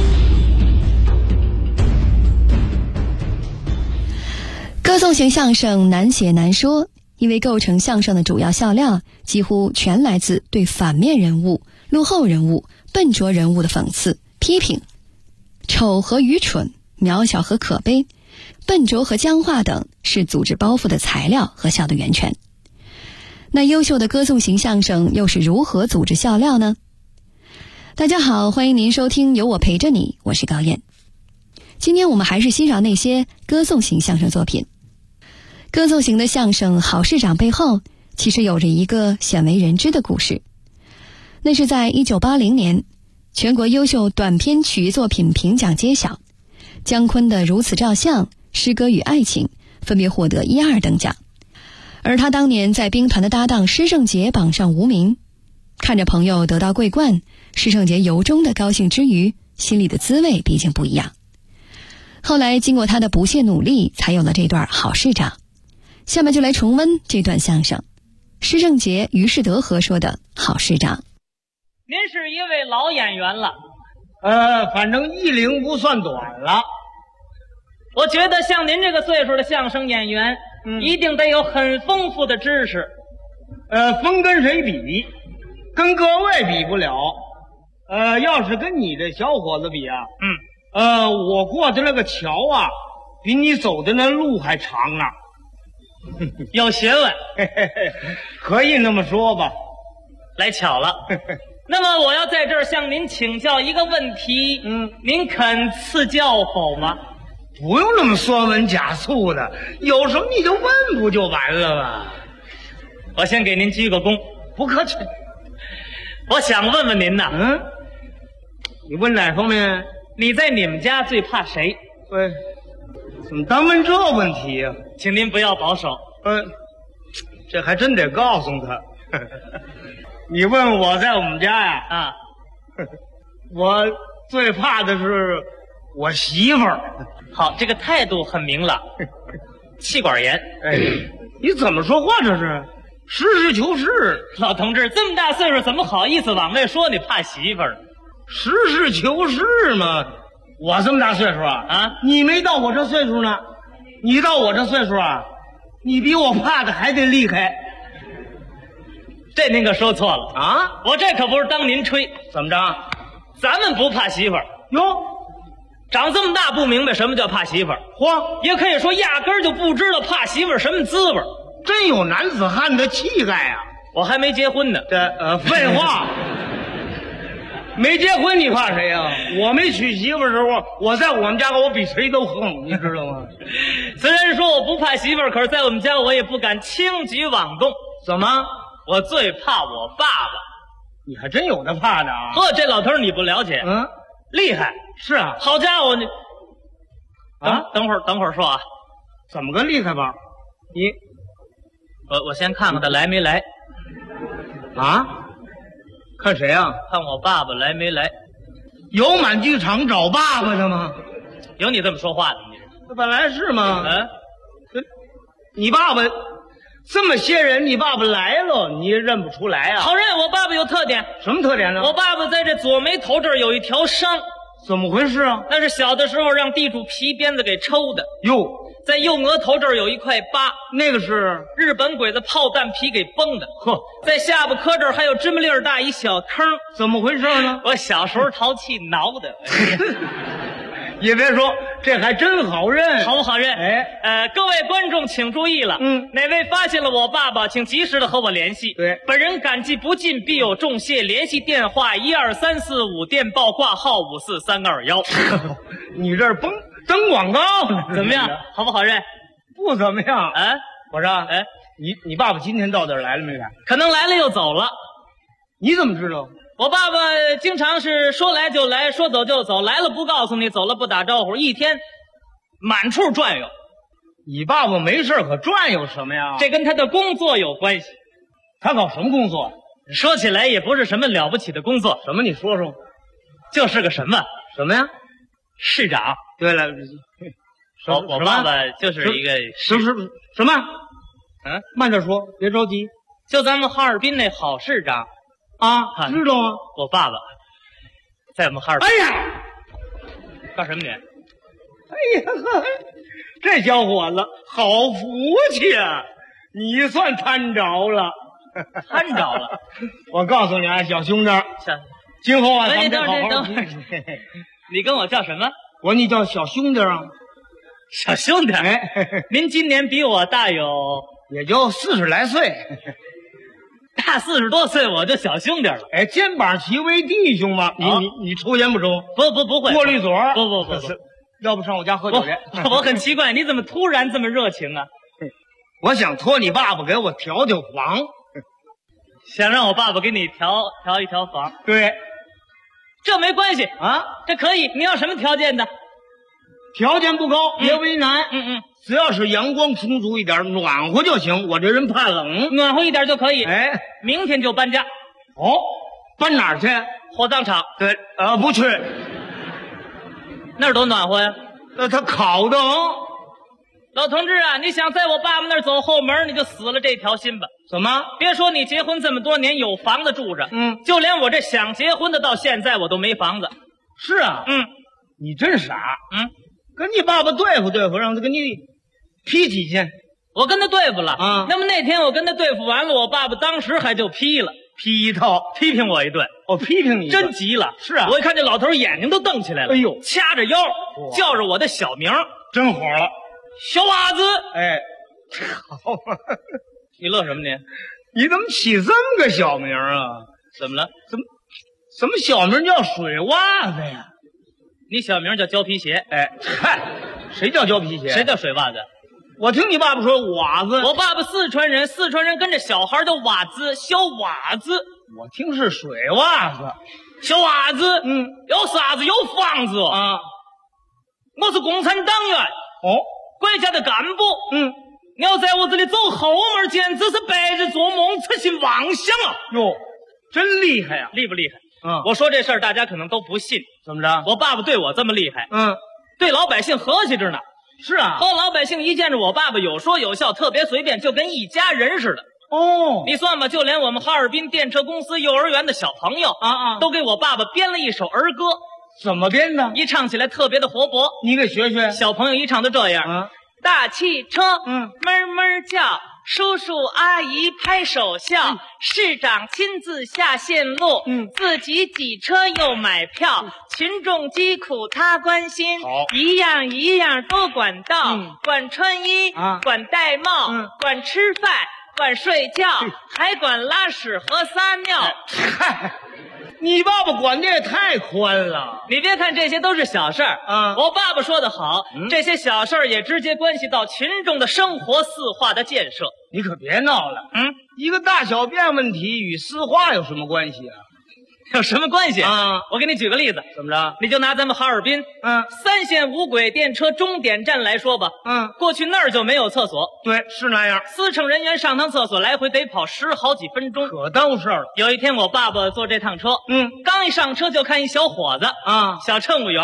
歌颂型相声难写难说，因为构成相声的主要笑料几乎全来自对反面人物、落后人物、笨拙人物的讽刺、批评。丑和愚蠢，渺小和可悲，笨拙和僵化等是组织包袱的材料和笑的源泉。那优秀的歌颂型相声又是如何组织笑料呢？大家好，欢迎您收听有我陪着你，我是高燕。今天我们还是欣赏那些歌颂型相声作品。歌颂型的相声好市长背后其实有着一个鲜为人知的故事。那是在1980年，全国优秀短篇曲艺作品评奖揭晓，姜昆的《如此照相》、《诗歌与爱情》分别获得1、2等奖，而他当年在兵团的搭档施圣杰榜上无名。看着朋友得到桂冠，施圣杰由衷的高兴之余，心里的滋味毕竟不一样。后来经过他的不懈努力，才有了这段好市长。下面就来重温这段相声，施圣杰、于世德和说的好市长。 您是一位老演员了， 反正艺龄不算短了。 我觉得像您这个岁数的相声演员，一定得有很丰富的知识。 分跟谁比？跟各位比不了。要是跟你这小伙子比啊，我过的那个桥啊，比你走的那路还长啊。 有学问， 可以那么说吧。 来巧了。那么我要在这儿向您请教一个问题，您肯赐教否吗？ 不用那么说文假促的，有什么你就问不就完了吗？ 我先给您鞠个躬。 不客气。 我想问问您呐， 你问哪方面？ 你在你们家最怕谁？ 对，怎么单问这问题呀？ 请您不要保守。 这还真得告诉他。你问我在我们家呀？我最怕的是我媳妇儿。 好，这个态度很明朗。气管炎。 你怎么说话这是？实事求是。 老同志这么大岁数，怎么好意思往外说你怕媳妇儿？ 实事求是嘛。我这么大岁数啊，你没到我这岁数呢。你到我这岁数啊，你比我怕的还得厉害。 这您可说错了啊！ 我这可不是当您吹。 怎么着？ 咱们不怕媳妇儿哟， 长这么大不明白什么叫怕媳妇儿，也可以说压根儿就不知道怕媳妇儿什么滋味。 真有男子汉的气概啊！ 我还没结婚呢。 废话。没结婚你怕谁呀？我没娶媳妇的时候，我在我们家我比谁都横，你知道吗？ 虽然说我不怕媳妇儿，可是在我们家我也不敢轻举妄动。 怎么？ 我最怕我爸爸。 你还真有的怕的啊！ 这老头你不了解，厉害。 是啊， 好家伙，你等会儿说啊， 怎么个厉害法？ 我先看看他来没来。 啊？看谁啊？ 看我爸爸来没来。 有满剧场找爸爸的吗？ 有你这么说话的？ 这本来是吗？你爸爸这么些人，你爸爸来了，你也认不出来啊？ 好认，我爸爸有特点。 什么特点呢？ 我爸爸在这左眉头这儿有一条伤。 怎么回事啊？ 那是小的时候让地主皮鞭子给抽的。 哟， 在右额头这儿有一块疤， 那个是日本鬼子炮弹皮给崩的。在下巴颏这儿还有芝麻粒儿大一小坑。 怎么回事呢？ 我小时候淘气挠的。 也别说，这还真好认， 好不好认？各位观众请注意了，哪位发现了我爸爸，请及时的和我联系。 对， 本人感激不尽，必有重谢。联系电话12345，电报挂号54321。 你这儿登广告呢？ 怎么样？好不好认？ 不怎么样。我说， 哎， 你爸爸今天到这儿来了没来？ 可能来了又走了。 你怎么知道？ 我爸爸经常是说来就来，说走就走，来了不告诉你，走了不打招呼，一天满处转悠。 你爸爸没事可转悠什么呀？ 这跟他的工作有关系。 他搞什么工作？ 说起来也不是什么了不起的工作。 什么？你说说。 就是个什么？ 什么呀？ 市长。 对了， 我爸爸就是一个什么？嗯，慢点说，别着急。 就咱们哈尔滨那好市长啊，知道啊。 我爸爸在我们哈尔滨。 哎呀， 干什么你？ 哎呀呵，这小伙子好福气啊！你算摊着了， 摊着了。 我告诉你啊，小兄弟，今后啊，咱们得好好。 你跟我叫什么？ 你叫小兄弟啊。 小兄弟， 哎， 您今年比我大有， 也就40来岁。 大40多岁我就小兄弟了。 哎，肩膀齐为弟兄嘛。你抽烟不抽？ 不会。 过滤嘴？ 不， 要不上我家喝酒去？ 我很奇怪，你怎么突然这么热情啊？ 我想托你爸爸给我调房， 想让我爸爸给你调一调房。 对， 这没关系啊， 这可以。你要什么条件的？ 条件不高，别为难。只要是阳光充足一点，暖和就行。我这人怕冷， 暖和一点就可以。 哎， 明天就搬家。 哦，搬哪儿去？ 火葬场。 对，不去。 那儿多暖和呀。 他烤的。 老同志啊，你想在我爸爸那儿走后门，你就死了这条心吧。 怎么？ 别说你结婚这么多年有房子住着，就连我这想结婚的到现在我都没房子。 是啊，你真傻。跟你爸爸对付对付，让他跟你批几去。 我跟他对付了啊。 那么那天我跟他对付完了，我爸爸当时还就批了， 批一套， 批评我一顿。 批评你真急了。 是啊， 我一看这老头眼睛都瞪起来了， 哎呦， 掐着腰叫着我的小名， 真火了。 小娃子。 哎，好啊。 你乐什么你？ 你怎么起这么个小名啊？ 怎么了？ 怎么小名叫水袜子呀？ 你小名叫胶皮鞋。 哎，嗨，谁叫胶皮鞋？ 谁叫水袜子？ 我听你爸爸说袜子。 我爸爸四川人，四川人跟着小孩叫袜子，小袜子。 我听是水袜子， 小袜子。有啥子？有房子啊！ 我是共产党员。国家的干部。你要在我这里走后门，简直是白日做梦，痴心妄想啊！ 哟，真厉害呀！ 厉不厉害？我说这事儿大家可能都不信。 怎么着？ 我爸爸对我这么厉害，对老百姓和气着呢。 是啊， 和老百姓一见着我爸爸有说有笑，特别随便，就跟一家人似的。你算吧，就连我们哈尔滨电车公司幼儿园的小朋友都给我爸爸编了一首儿歌。 怎么编的？ 一唱起来特别的活泼。 你给学学。 小朋友一唱就这样。大汽车，哞哞叫，叔叔阿姨拍手笑，市长亲自下线路，自己挤车又买票，群众疾苦他关心，一样一样都管到，管穿衣，管戴帽，管吃饭，管睡觉，还管拉屎和撒尿。 你爸爸管的也太宽了。 你别看这些都是小事儿我爸爸说得好，这些小事儿也直接关系到群众的生活四化的建设。 你可别闹了。一个大小便问题与四化有什么关系啊？ 有什么关系啊？ 我给你举个例子。 怎么着？ 你就拿咱们哈尔滨3线无轨电车终点站来说吧。过去那儿就没有厕所。 对，是那样。 司乘人员上趟厕所来回得跑10好几分钟， 可耽误事儿了。 有一天我爸爸坐这趟车，刚一上车就看一小伙子小乘务员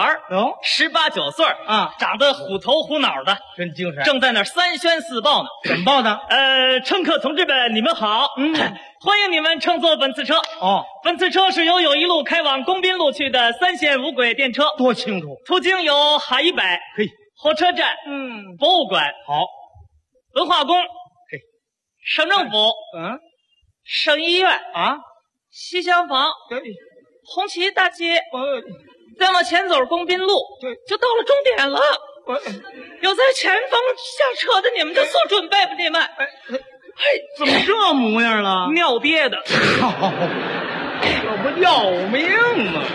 18、19岁长得虎头虎脑的， 真精神， 正在那3宣4报呢。 怎么报的？ 乘客同志们，你们好。欢迎你们乘坐本次车。本次车是由有一路开往工滨路去的3线无轨电车。 多清楚。 途经有哈100，火车站，博物馆， 好， 文化宫，省政府，省医院西厢房，红旗大街，再往前走工滨路，就到了终点了。有在前方下车的，你们就做准备吧，你们。 怎么这模样了？ 尿憋的， 这不要命吗？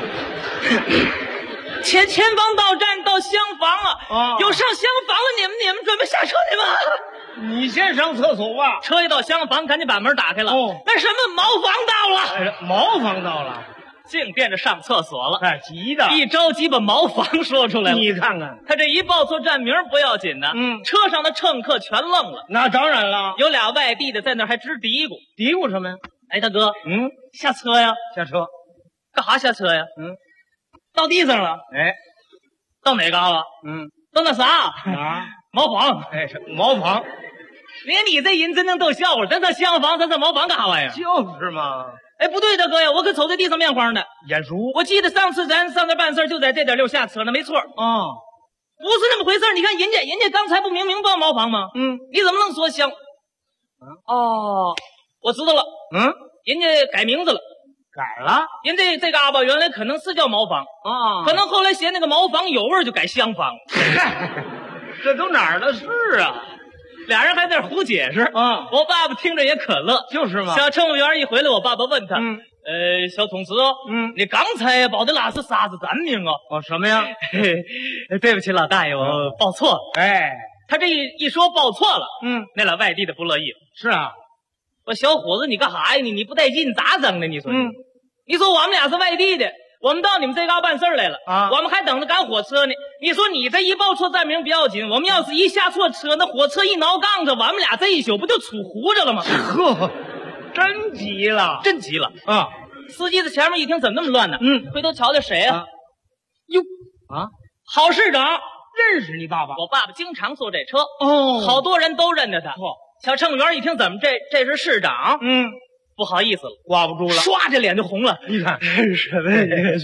前方到站到厢房有上厢房了，你们准备下车去吧。 你先上厕所吧。 车一到厢房，赶紧把门打开了。那什么，茅房到了。 茅房到了。 净惦着上厕所了。 哎，急的， 一着急把茅房说出来了。 你看看， 他这一报错站名不要紧呢，车上的乘客全愣了。 那当然了， 有俩外地的在那儿还直嘀咕， 嘀咕什么呀？ 哎，大哥，下车呀， 下车， 干啥下车呀？到地上了。 哎， 到哪嘎了？到那啥啊？ 茅房。 哎，茅房。 连你这人真能逗笑话，咱上厢房，咱上茅房干啥玩意儿？ 就是嘛。 哎，不对，大哥呀，我可瞅在地上面慌呢。 眼熟。 我记得上次咱上那办事就在这点溜下车呢，没错。不是那么回事。你看人家刚才不明报茅房吗？你怎么能说厢？哦，我知道了。人家改名字了。 改了？ 人这嘎巴原来可能是叫茅房啊，可能后来嫌那个茅房有味儿，就改厢房。 这都哪儿的事啊？ 俩人还在那胡解释啊！我爸爸听着也可乐， 就是嘛。 小乘务员一回来，我爸爸问他，小同志哦，你刚才报的那是啥子站名啊？ 什么呀？ 对不起，老大爷，我报错了。 哎， 他这一说报错了，那俩外地的不乐意了。 是啊， 我小伙子，你干啥呀？你不带劲咋整的？你说，你说我们俩是外地的。我们到你们这嘎办事来了啊！我们还等着赶火车呢。你说你这一报错站名不要紧，我们要是一下错车，那火车一挠杠子，我们俩这一宿不就杵糊着了吗？ 呵，真急了， 真急了啊！ 司机在前面一听，怎么那么乱呢？回头瞧瞧谁呀？哟啊，郝市长， 认识你爸爸？ 我爸爸经常坐这车哦，好多人都认得他。小乘务员一听，怎么这是市长？不好意思了， 挂不住了， 唰这脸就红了。 你看什么呀？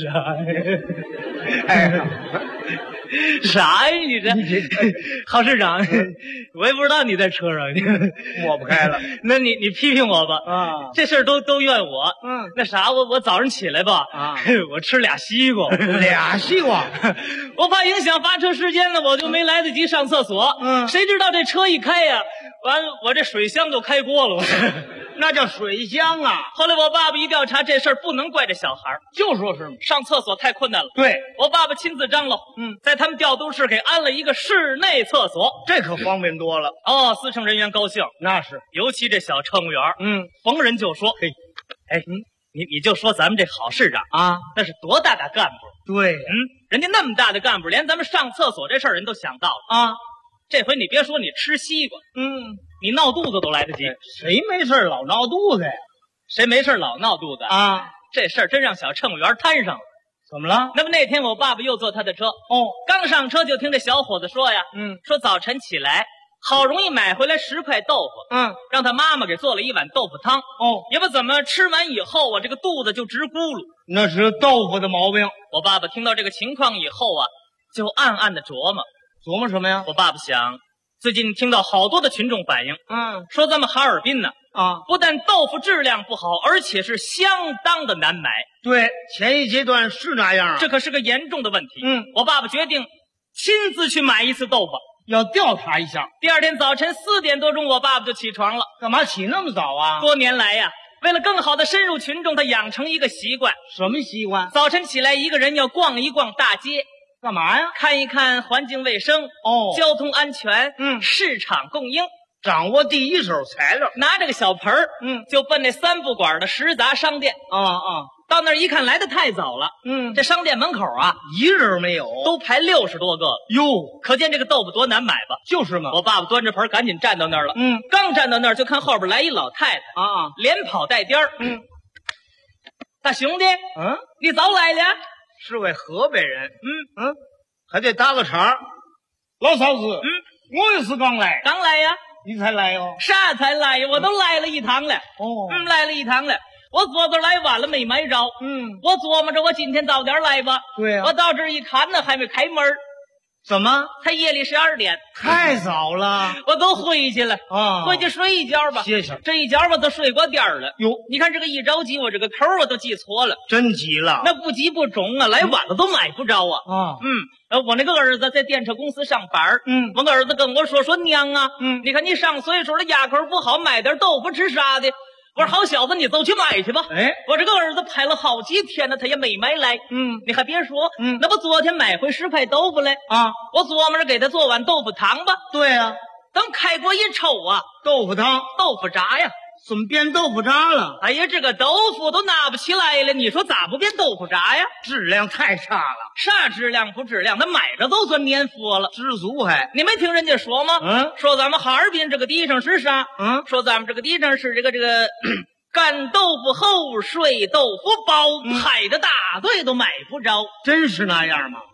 啥呀？你这郝市长，我也不知道你在车上， 抹不开了。 那你批评我吧啊！这事儿都怨我。那啥，我早上起来吧啊，我吃俩西瓜， 俩西瓜， 我怕影响发车时间呢，我就没来得及上厕所。谁知道这车一开呀，完我这水箱就开锅了。 那叫水箱啊！ 后来我爸爸一调查，这事儿不能怪这小孩， 就说是上厕所太困难了。 对， 我爸爸亲自张罗，在他们调度室给安了一个室内厕所， 这可方便多了。 哦，司乘人员高兴， 那是， 尤其这小乘务员，逢人就说，嘿，哎，你就说咱们这郝市长啊，那是多大的干部？ 对， 人家那么大的干部，连咱们上厕所这事儿人都想到了啊。这回你别说你吃西瓜，你闹肚子都来得及。 谁没事老闹肚子呀？ 谁没事老闹肚子啊？这事儿真让小乘务员摊上了。 怎么了？ 那么那天我爸爸又坐他的车，刚上车就听这小伙子说呀，说早晨起来好容易买回来10块豆腐，让他妈妈给做了一碗豆腐汤，也不怎么吃完以后啊，这个肚子就直咕噜， 那是豆腐的毛病。 我爸爸听到这个情况以后啊，就暗暗的琢磨什么呀？ 我爸爸想，最近听到好多的群众反映，说咱们哈尔滨呢不但豆腐质量不好，而且是相当的难买。 对，前一阶段是那样啊， 这可是个严重的问题。我爸爸决定亲自去买一次豆腐， 要调查一下。 第二天早晨4点多钟，我爸爸就起床了。 干嘛起那么早啊？ 多年来呀，为了更好的深入群众，他养成一个习惯。 什么习惯？ 早晨起来一个人要逛一逛大街。 干嘛呀？ 看一看环境卫生交通安全，市场供应， 掌握第一手材料。 拿着个小盆儿，就奔那3不管的食杂商店。到那儿一看，来的太早了。这商店门口啊， 一人没有， 都排60多个哟， 可见这个豆腐多难买吧？ 就是嘛。 我爸爸端着盆赶紧站到那儿了。刚站到那儿，就看后边来一老太太连跑带颠儿。大兄弟，你早来了？ 是位河北人，还得搭个茬。老嫂子，我也是刚来呀， 你才来哟？ 啥才来呀？我都来了一趟了。来了一趟了。我昨天来晚了，没买着。我琢磨着我今天早点来吧。 对呀。 我到这儿一看呢，还没开门。 怎么？ 才夜里12点， 太早了。 我都回去了回去睡一觉吧。 歇歇。 这一觉吧都睡过颠儿了。 哟， 你看这个一着急，我这个口我都记错了。 真急了。 那不急不中啊，来晚了都买不着啊。我那个儿子在电车公司上班。我儿子跟我说娘啊，你看你上岁数了，牙口不好，买点豆腐吃啥的。我说好小子，你走去买去吧。我这个儿子拍了好几天了，他也没买来。你还别说，那不昨天买回10块豆腐来啊？我琢磨着给他做碗豆腐汤吧。 对啊， 等开锅一抽啊， 豆腐汤、 豆腐渣呀， 怎么变豆腐渣了？ 哎呀，这个豆腐都拿不起来了，你说咋不变豆腐渣呀？ 质量太差了。 啥质量不质量？那买着都算年货了， 知足还。 你没听人家说吗？说咱们哈尔滨这个地方是啥？说咱们这个地方是这个干豆腐厚，水豆腐薄，排的大队都买不着。 真是那样吗？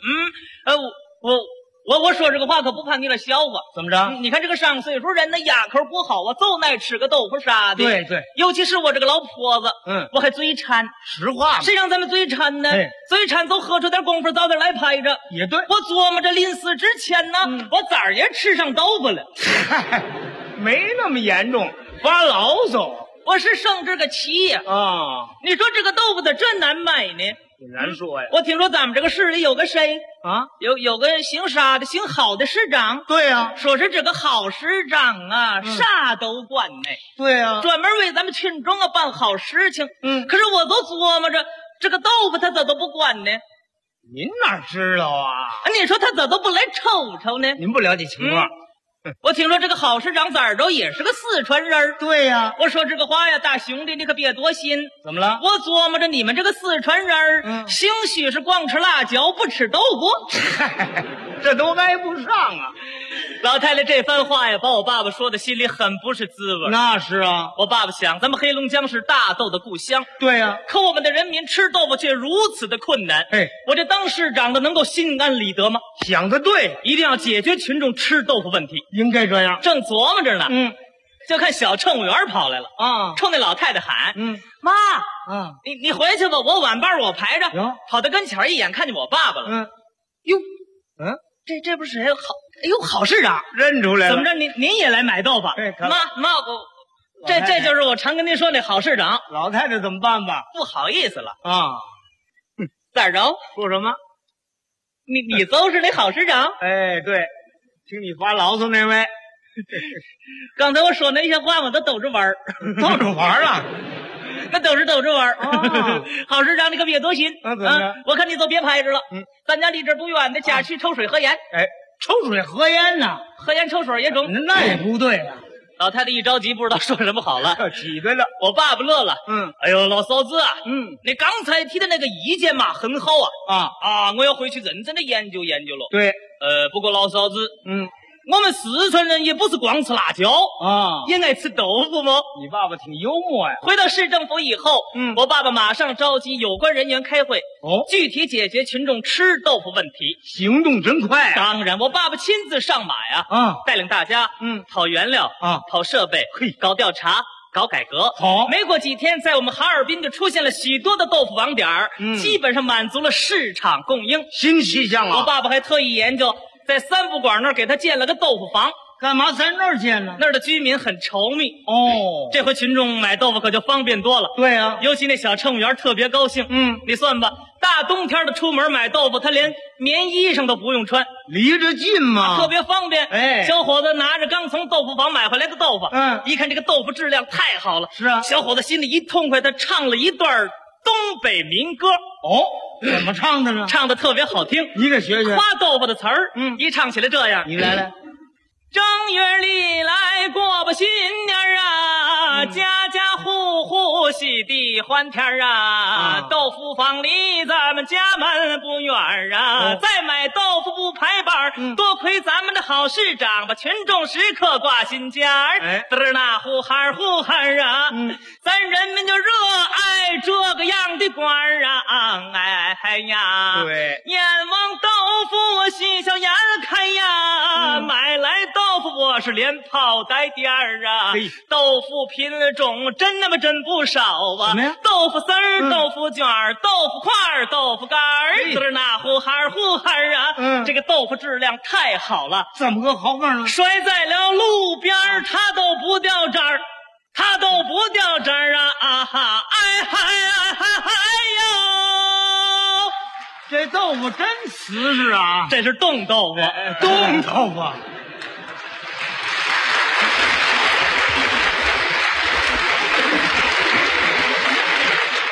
我说这个话可不怕你来笑话。 怎么着？ 你看这个上岁数人的牙口不好啊，就爱吃个豆腐啥的。 对对， 尤其是我这个老婆子，我还嘴馋。 实话， 谁让咱们嘴馋呢？嘴馋都喝出点功夫，早点来拍着。 也对， 我琢磨着临死之前呢，我崽儿也吃上豆腐了。 没那么严重，发牢骚。 我是生这个气呀！你说这个豆腐咋这难买呢？ 挺难说呀。 我听说咱们这个市里有个谁啊？ 有个姓沙的、姓郝的市长。 对呀， 说是这个郝市长啊，啥都管呢。 对呀， 专门为咱们群众啊办好事情。可是我都琢磨着，这个豆腐他咋都不管呢？ 您哪知道啊？ 你说他咋都不来瞅瞅呢？ 您不了解情况。 我听说这个郝市长崽儿都也是个四川人。 对呀， 我说这个话呀，大兄弟你可别多心。 怎么了？ 我琢磨着你们这个四川人，兴许是光吃辣椒不吃豆腐， 这都挨不上啊。 老太太这番话呀，把我爸爸说的心里很不是滋味。 那是啊， 我爸爸想，咱们黑龙江是大豆的故乡。 对呀， 可我们的人民吃豆腐却如此的困难。我这当市长的能够心安理得吗？ 想得对， 一定要解决群众吃豆腐问题。 应该这样。 正琢磨着呢，就看小乘务员跑来了啊， 冲那老太太喊：“妈，你回去吧，我晚班我排着。”跑到跟前一眼看见我爸爸了。哟，这不是谁？郝市长认出来了。 怎么着？您也来买豆腐？妈，这就是我常跟您说那郝市长。 老太太怎么办吧？ 不好意思了啊。 咋着？ 说什么？ 你就是那郝市长？ 哎，对。听你发牢骚那位， 刚才我说那些话我都抖着玩儿， 逗着玩啊， 那都是抖着玩儿。郝市长，你可别多心怎么着？ 我看你都别排着了。咱家离这不远的家去抽水喝盐。 抽水喝盐呢？ 喝盐抽水也中。 那也不对呀。 老太太一着急，不知道说什么好了， 挤兑了。 我爸爸乐了。哎呦，老嫂子啊，你刚才提的那个意见嘛，很好啊。我要回去认真的研究研究了。 对， 不过老嫂子，我们四川人也不是光吃辣椒啊， 也爱吃豆腐吗？ 你爸爸挺幽默呀。 回到市政府以后，我爸爸马上召集有关人员开会，具体解决群众吃豆腐问题。 行动真快啊！ 当然，我爸爸亲自上马呀，带领大家，讨原料讨设备，搞调查。搞改革， 好， 没过几天，在我们哈尔滨就出现了许多的豆腐网点基本上满足了市场供应， 新气象啊！ 我爸爸还特意研究，在三不管那儿给他建了个豆腐房。 干嘛在那儿建呢？ 那儿的居民很稠密哦， 这回群众买豆腐可就方便多了。 对啊， 尤其那小乘务员特别高兴。你算吧，大冬天的出门买豆腐，他连棉衣裳都不用穿， 离着近嘛， 特别方便。 哎， 小伙子拿着刚从豆腐坊买回来的豆腐，一看这个豆腐质量太好了。 是啊， 小伙子心里一痛快，他唱了一段东北民歌。 哦，怎么唱的呢？ 唱的特别好听， 你给学学。 夸豆腐的词儿，一唱起来这样。 你来来。 正月里来过吧新年啊，家家户户喜地欢天啊，豆腐坊里咱们家门不远啊，再买豆腐不排班，多亏咱们的好市长把群众时刻挂心尖儿，嘚儿那呼哈呼哈啊，咱人民就热爱这个样的官儿啊，哎呀， 对， 眼望豆腐喜笑颜开呀，买来豆腐我是连泡带点儿啊，豆腐品种真那么真不少啊，豆腐丝儿、豆腐卷儿、豆腐块儿、豆腐干儿，嘚儿那呼哈呼哈啊，这个豆腐质量太好了， 怎么个好法呢？ 摔在了路边它都不掉渣儿，它都不掉渣儿啊哈，哎嗨哎嗨嗨哟！ 这豆腐真瓷实啊！ 这是冻豆腐， 冻豆腐。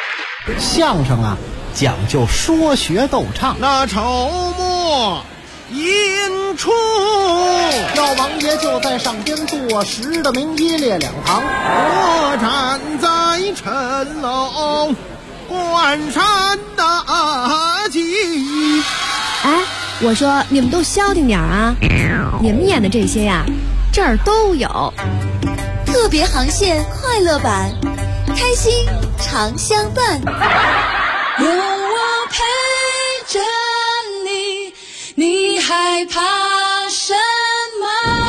相声啊，讲究说学逗唱。 那筹木引出。 老王爷就在上边坐实的明一列两旁， 我站在城楼观山大吉。 哎，我说你们都消停点啊！你们演的这些呀，这儿都有。 特别航线快乐版，开心常相伴。 有我陪着你，你害怕什么？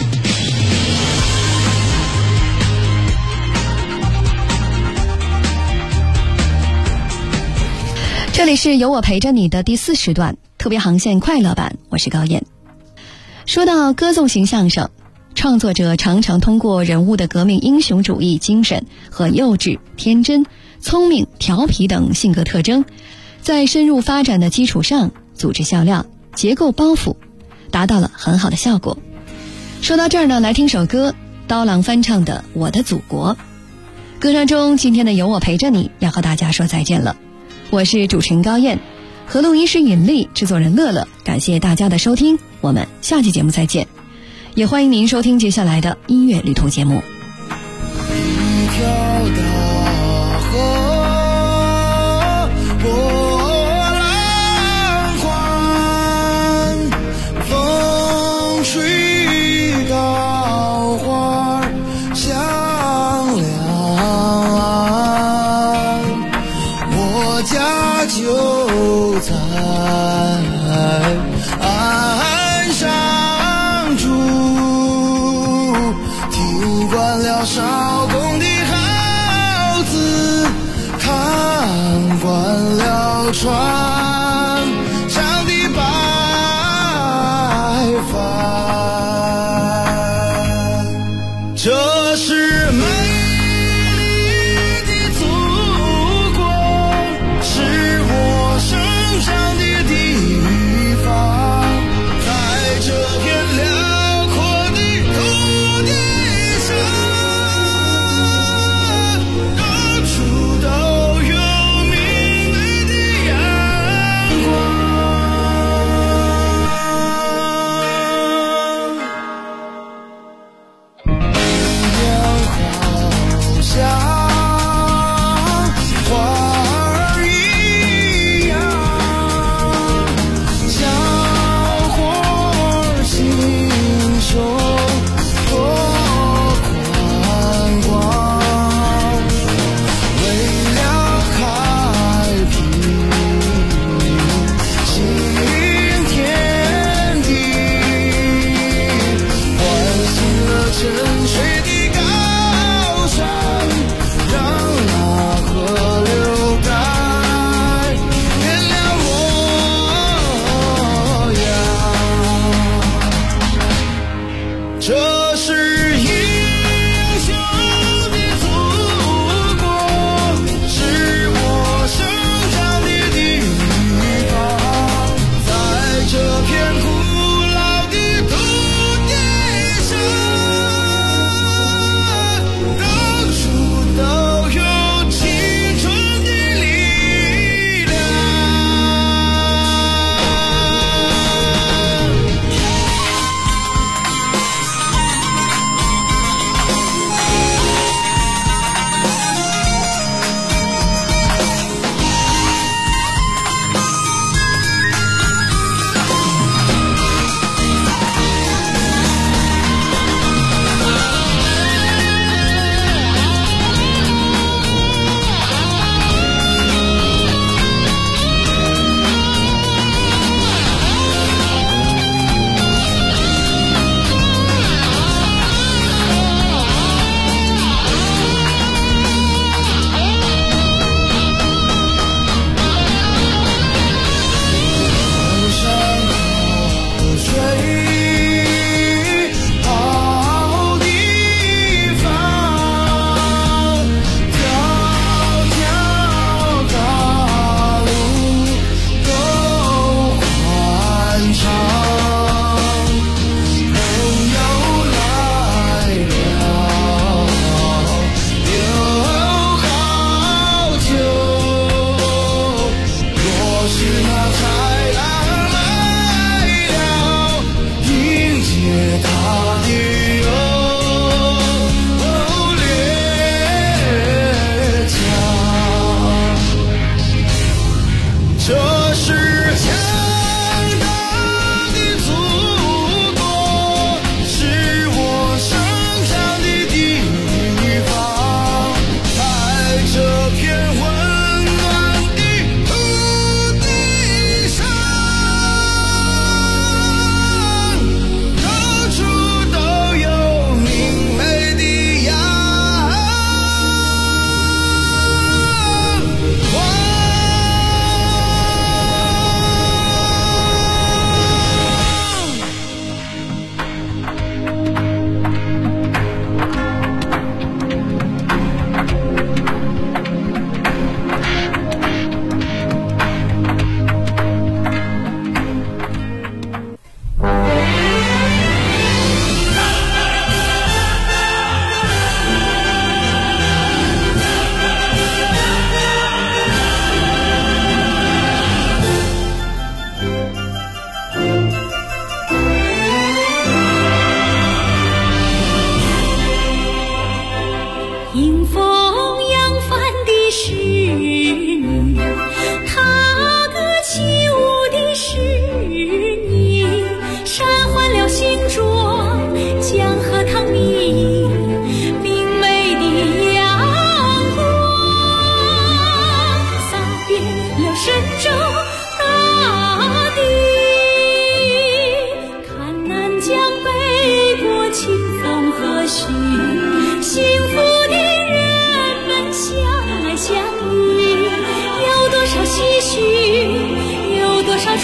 这里是有我陪着你的第4时段特别航线快乐版，我是高燕。说到歌颂型相声，创作者常常通过人物的革命英雄主义精神和幼稚、天真、聪明、调皮等性格特征，在深入发展的基础上组织笑料、结构包袱，达到了很好的效果。说到这儿呢，来听首歌，刀郎翻唱的《我的祖国》。歌声中，今天的有我陪着你要和大家说再见了。我是主持人高燕，和录音师尹丽，制作人乐乐，感谢大家的收听，我们下期节目再见。也欢迎您收听接下来的音乐旅途节目。 一条大河波浪宽，风吹稻花香两岸，我家就在岸上住，听惯了少公的号子，看惯了船上的白帆，这是美丽的祖国，是我生长的地方，在这片辽阔的土地上，到处都有明媚的阳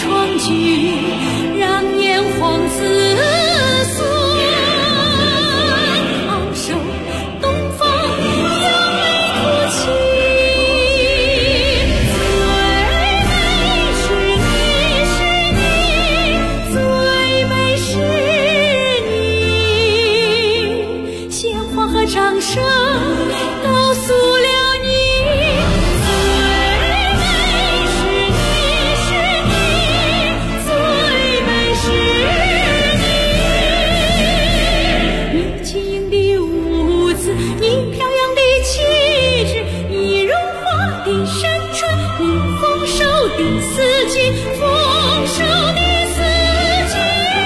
创举，让炎黄子孙昂首东方，扬眉吐气。最美是你，鲜花和掌声告诉了你。第四季，丰收第四季。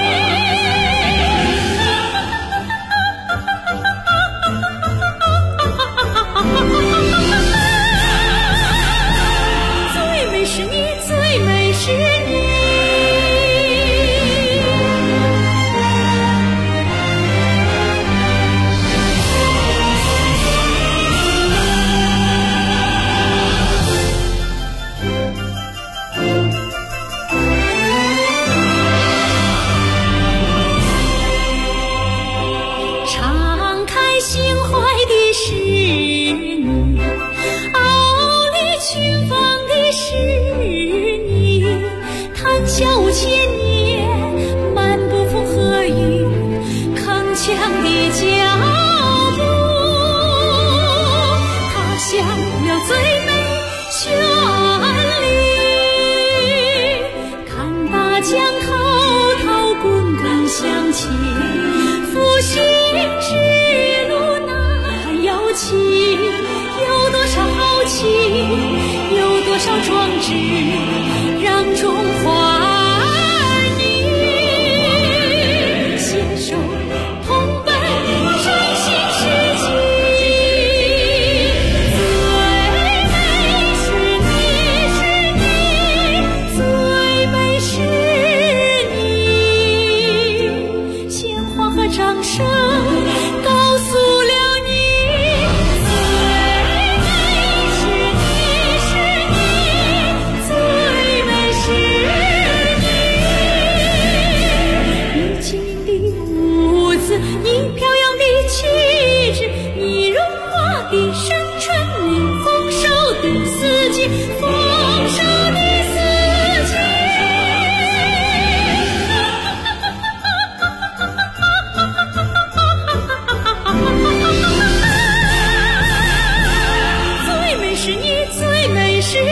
最美是你，最美是你。敞开心怀的是你，傲立群芳的是你，谈笑千年，漫步风和雨，铿锵的脚步，他乡有最美旋律，看大江滔滔滚滚向前，复兴之路难遥期，有多少豪情，有多少壮志，让中华儿女携手同奔振兴世纪。最美是你，是你，最美是你，鲜花和掌声告诉了你。最美是你，是你，最美是你。你轻盈的舞姿，你飘扬的气质，你荣华的深春，你丰收的四季，丰收的四季。最美是你，最美是你。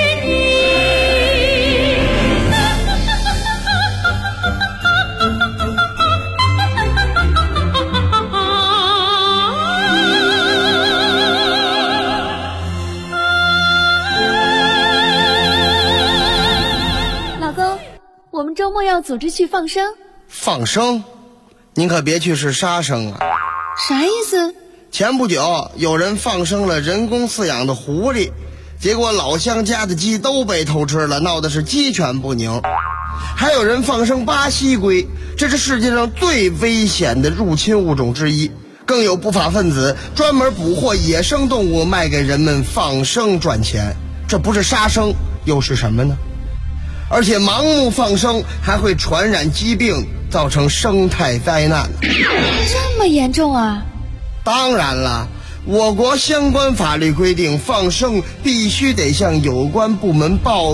老公，我们周末要组织去放生。 放生？您可别去是杀生啊！ 啥意思？ 前不久有人放生了人工饲养的狐狸，结果老乡家的鸡都被偷吃了，闹得是鸡犬不宁。还有人放生巴西龟，这是世界上最危险的入侵物种之一。更有不法分子专门捕获野生动物卖给人们放生赚钱，这不是杀生又是什么呢？而且盲目放生还会传染疾病，造成生态灾难。 这么严重啊？ 当然了，我国相关法律规定，放生必须得向有关部门报